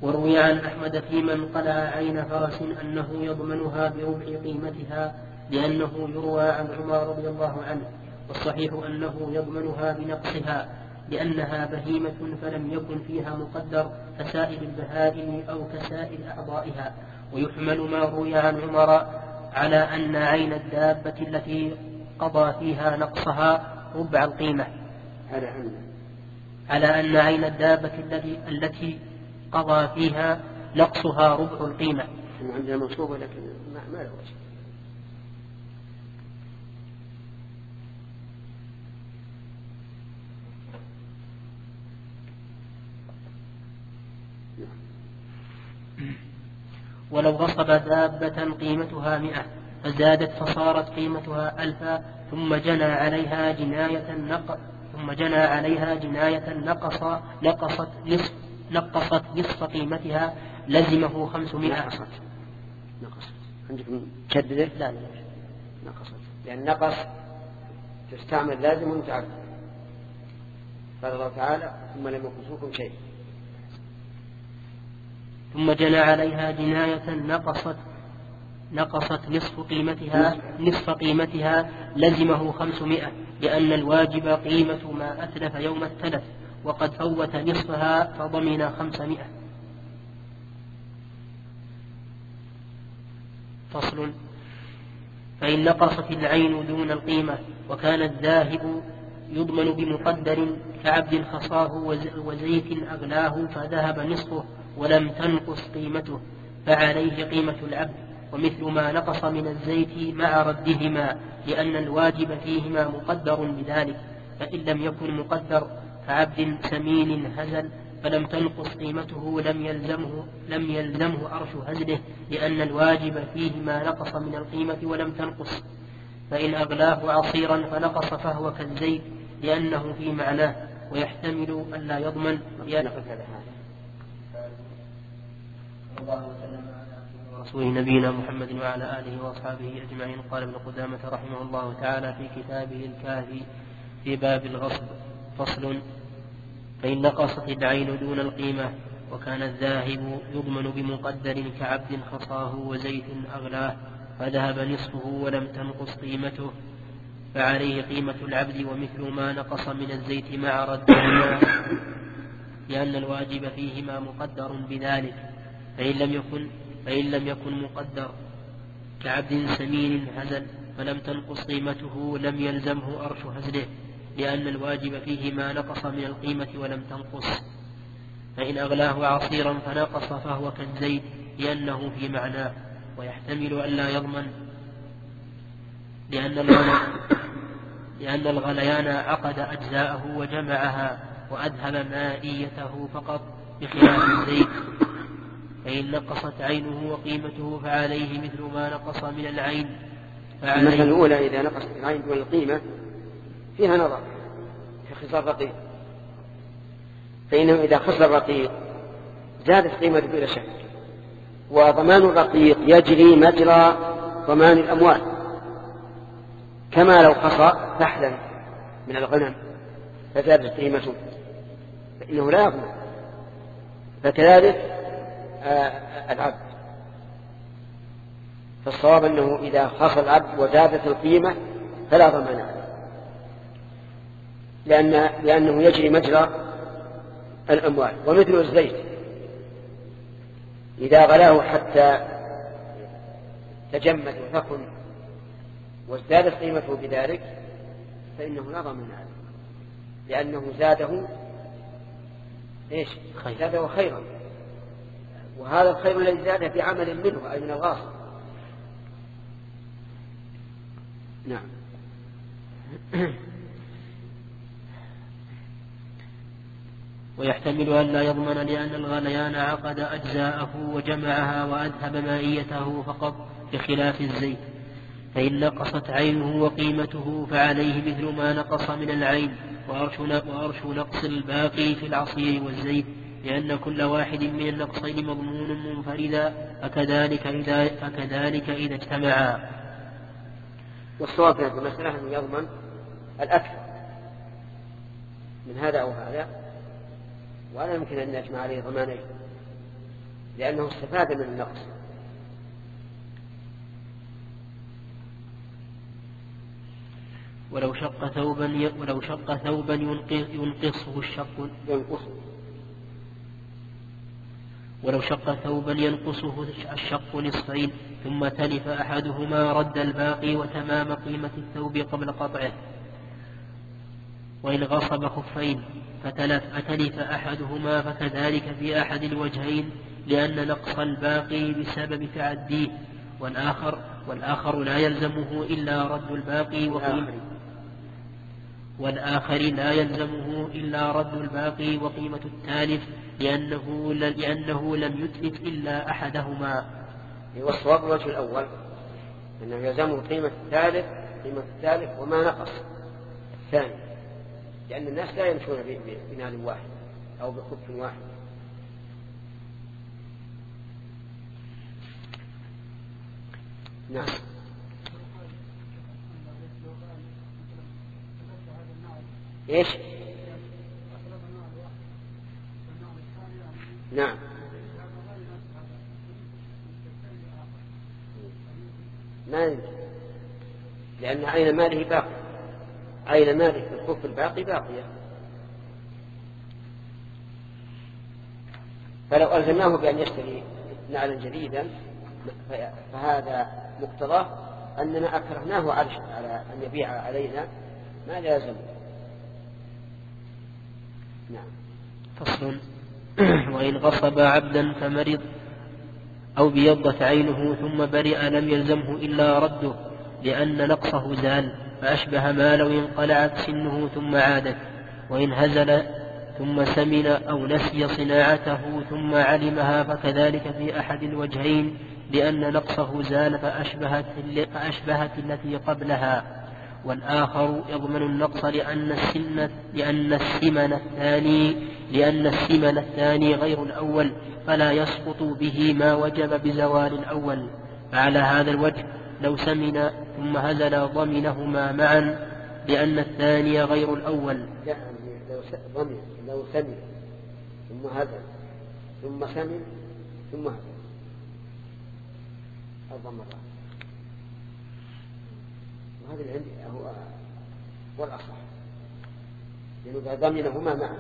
وروي عن أحمد في من قلع عين فرس أنه يضمنها بربع قيمتها لأنه يروى عن عمر رضي الله عنه، والصحيح أنه يضمنها بنقصها لأنها بهيمة فلم يكن فيها مقدر كسائر البهائم أو كسائر أعضائها. ويحمل ما روي عن عمر على أن عين الدابة التي قضى فيها نقصها ربع القيمة، على أن عين الدابة التي التي قضى فيها نقصها ربع القيمة. عندنا منصوبة لكن ما له وجه. ولو غصب دابة قيمتها مئة فزادت فصارت قيمتها ألفا ثم جنى عليها جناية نق ثم جنى عليها جناية نقص نقصت نصف نقصت نصف قيمتها لزمه خمسمائة. نقصت نقصت عندكم كدده؟ لا لا نقصت، لأن نقص تستعمل لازم ومتعدد. قال الله تعالى ثم لم يقصوكم شيء. ثم جنى عليها جناية نقصت نقصت نصف قيمتها نصف قيمتها لزمه خمسمائة، لأن الواجب قيمة ما أتلف يوم التلف، وقد فوت نصفها فضمن خمسمائة. فصل. فإن نقصت العين دون القيمة وكان الذاهب يضمن بمقدر كعبد خصاه وزيت أغلاه فذهب نصفه ولم تنقص قيمته فعليه قيمة العبد، ومثل ما نقص من الزيت مع ردهما، لأن الواجب فيهما مقدر بذلك. فإن لم يكن مقدر كعبد سمين هزل فلم تنقص قيمته لم يلزمه لم يلزمه أرش هزله، لأن الواجب فيهما نقص من القيمة ولم تنقص. فإن أغلاه عصيرا فنقص فهو كالزيت لأنه في معناه، ويحتمل أن لا يضمن. الله وسلم على رسول نبينا محمد وعلى آله وأصحابه أجمعين. قال ابن قدامة رحمه الله تعالى في كتابه الكافي في باب الغصب: فصل. فإن نقصت العين دون القيمة وكان الذاهب يضمن بمقدر كعبد خصاه وزيت أغلاه فذهب نصفه ولم تنقص قيمته فعليه قيمة العبد، ومثل ما نقص من الزيت مع ردهما، لأن الواجب فيهما مقدر بذلك. فإن لم يكن فإن لم يكن مقدر كعبد سمين هزل فلم تنقص قيمته لم يلزمه أرش هزله، لأن الواجب فيه ما نقص من القيمة ولم تنقص. فإن أغلاه عصيرا فنقص فهو كالزيت لأنه في معناه، ويحتمل أن لا يضمن، لأن لأن الغليان عقد أجزاءه وجمعها وأذهب مائيته فقط بخلاف الزيت. فإن نقصت عينه وقيمته فعليه مثل ما نقص من العين. المسألة الأولى إذا نقصت العين دون القيمة فيها نظر في خصال رقيق، فإنه إذا خسر الرقيق زادت قيمته بلا شك، وضمان الرقيق يجري مجرى ضمان الأموال، كما لو خسر فحلا من الغنم فزادت قيمته فإنه لا يضمن. فكذلك العبد، فالصواب أنه إذا خسر العبد وزادت القيمة فلا ضمان عليه، لأن لأنه يجري مجرى الأموال. ومثل الزيت إذا غلاه حتى تجمد وثقل وازدادت قيمته بذلك فإنه لا ضمان عليه، لأنه زاده إيش؟ زاده خيرا، وهذا الخير الذي زاد في عمل منه أي من الغاصب. نعم. ويحتمل أن لا يضمن، لأن الغليان عقد أجزاءه وجمعها وأذهب مائيته فقط بخلاف الزيت. فإن نقصت عينه وقيمته فعليه مثل ما نقص من العين، وأرش نقص الباقي في العصير والزيت، لأن كل واحد من النقصين مضمون منفردا، فكذلك إذا, فكذلك إذا اجتمعا. والصواب في المسألة أنه يضمن الأكثر من هذا أو هذا، ولا يمكن أن نجمع عليه ضمانين، لأنه استفاد من النقص. ولو شق ثوبا ولو شق ثوبا ينقصه الشق ينقصه ولو شق ثوبا ينقصه الشق نصفين ثم تلف أحدهما رد الباقي وتمام قيمة الثوب قبل قطعه. وإن غصب خفين فتلف أتلف أحدهما فكذلك في أحد الوجهين، لأن نقص الباقي بسبب تعديه، والآخر, والآخر لا يلزمه إلا رد الباقي وقيمة والآخر لا يلزمه إلا رد الباقي وقيمة التالف، لأنه, لأنه لم يتلف إلا أحدهما. والصواب الوجه الأول أنه يلزمه قيمة التالف قيمة التالف وما نقص الثاني، لأن الناس لا يمشون بنال واحد أو بخف واحد. نعم. إيش؟ نعم. ما يمكن، لأن عين ماله باقي، عين ماله في الخف الباقي باقية، فلو ألزمناه بأن يشتري نعلا جديدا فهذا مقتضاه أننا أكرهناه على أن يبيع علينا ما لازم. نعم. فصل. وإن غصب عبدا فمرض أو بيضت عينه ثم برئ لم يلزمه إلا رده، لأن نقصه زال، فأشبه ما لو انقلعت سنه ثم عادت. وإن هزل ثم سمن أو نسي صناعته ثم علمها فكذلك في أحد الوجهين، لأن نقصه زال فأشبهت, فأشبهت التي قبلها. والآخر يضمن النقص لأن السمن, لأن السمن الثاني لأن السمن الثاني غير الأول، فلا يسقط به ما وجب بزوال الأول. فعلى هذا الوجه لو سمن ثم هزل ضمنهما معا، لأن الثاني غير الأول. لو ضمن لو سمن ثم هزل ثم سمن ثم هزل أربع مرات، وهذا العلم هو هو الأصح، لأنه إذا ضمنهما معا.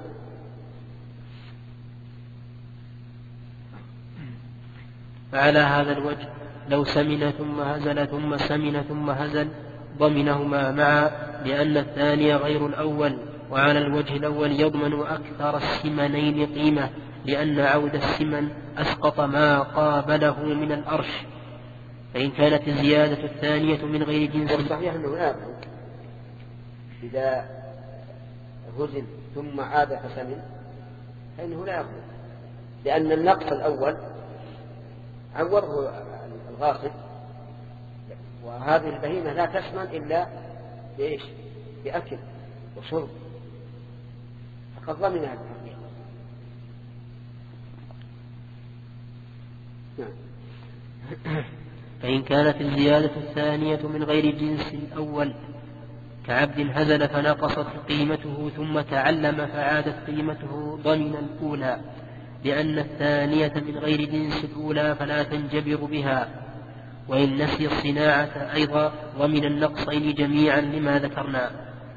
فعلى هذا الوجه لو سمن ثم هزل ثم سمن ثم هزل ضمنهما معا، لأن الثاني غير الأول. وعلى الوجه الأول يضمن أكثر السمنين قيمة، لأن عود السمن أسقط ما قابله من الأرش. فإن كانت الزيادة الثانية من غير جنس. والصحيح أنه لا يضمن إذا هزل ثم عاد فسمن، فإنه لا يضمن، لأن النقص الأول عوضه الغاصب، وهذه البهيمة لا تسمن إلا بإيش؟ بأكل وشرب، فقد ضمن هذا الحقيقة. فإن كانت الزيادة الثانية من غير جنس الأول كعبد هزل فنقصت قيمته ثم تعلم فعادت قيمته ضمن الأولى، لأن الثانية من غير جنس الأولى فلا تنجبر بها. وإن نسي الصناعة أيضا ضمن النقصين جميعا لما ذكرنا.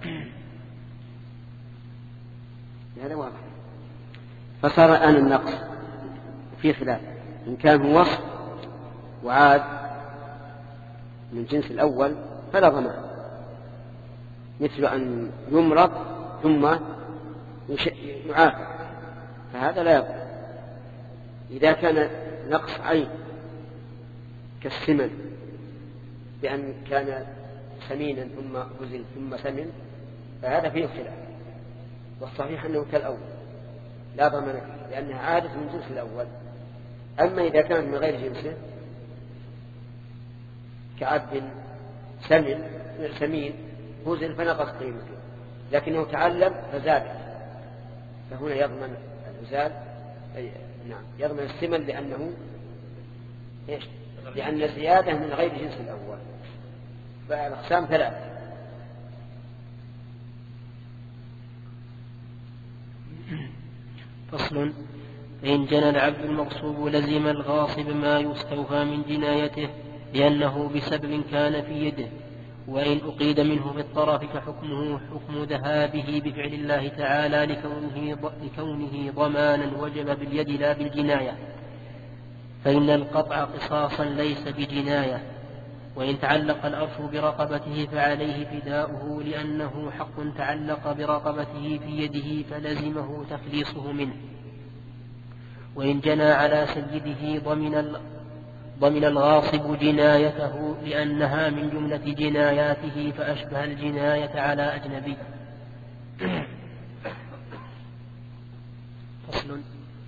هذا واضح. فصار الآن النقص في خلاف، إن كان هو وصف وعاد من جنس الأول فلا ضمان، مثل أن يمرض ثم يعافى، فهذا لا يضمن. إذا كان نقص عين كالسمن بأن كان سمينا ثم هزل ثم سمن، فهذا فيه خلاف، والصحيح أنه كالأول لا ضمان فيه، لأنها عادة من جنس الأول. أما إذا كان من غير جنسه كعبد سمن سمين هزل فنقص قيمته، لكنه تعلم فزاد، فهنا يضمن الهزال، نعم يضمن السمن، لأنه إيش؟ لأن الزيادة من غير جنس الأول. فالأقسام ثلاثة. فصل. فإن جنى العبد المغصوب لزم الغاصب ما يستوفى من جنايته لأنه بسبب كان في يده، وإن أقيد منه بالطرف فحكمه حكم ذهابه بفعل الله تعالى لكونه, لكونه ضمانا وجب باليد لا بالجناية، فإن القطع قصاصا ليس بجناية. وإن تعلق الأرش برقبته فعليه فداؤه لأنه حق تعلق برقبته في يده فلزمه تخليصه منه. وإن جنى على سيده ضمن ضمن الغاصب جنايته لأنها من جملة جناياته فأشبه الجناية على أجنبي. فصل.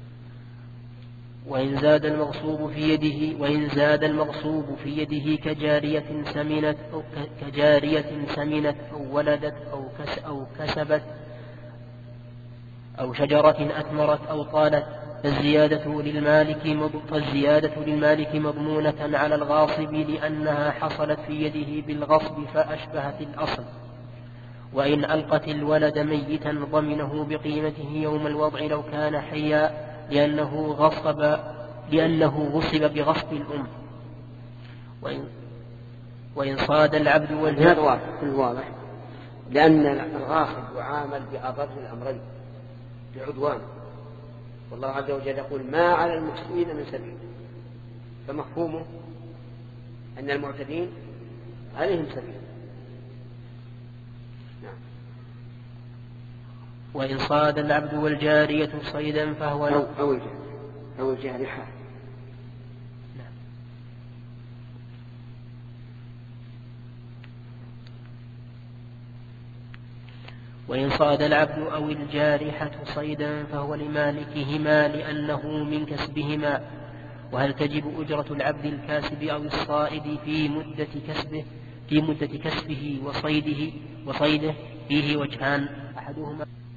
وإن زاد المغصوب في يده وإن زاد المغصوب في يده كجارية سمنت أو كجارية سمنت أو ولدت أو كس أو كسبت أو شجرة أثمرت أو طالت فالزيادة للمالك فالزيادة للمالك مضمونة على الغاصب لأنها حصلت في يده بالغصب فأشبهت الأصل. وإن ألقت الولد ميتا ضمنه بقيمته يوم الوضع لو كان حيا لأنه غصب لأنه غصب بغصب الأم. وإن, وإن صاد العبد والجد هذا واضح كل واضح، لأن الغاصب يعامل بأضر الأمرين بعدوان، والله عز وجل يقول ما على المحسنين من سبيل، فمفهومه أن المعتدين عليهم سبيل. نعم. وإن صاد العبد والجارية صيدا فهو أو, أو, أو الجارحة. نعم. وإن صاد العبد أو الجارحة صيدا فهو لمالكهما لأنه من كسبهما. وهل تجب أجرة العبد الكاسب أو الصائد في مدة كسبه في مدة كسبه وصيده وصيده فيه وجهان، أحدهما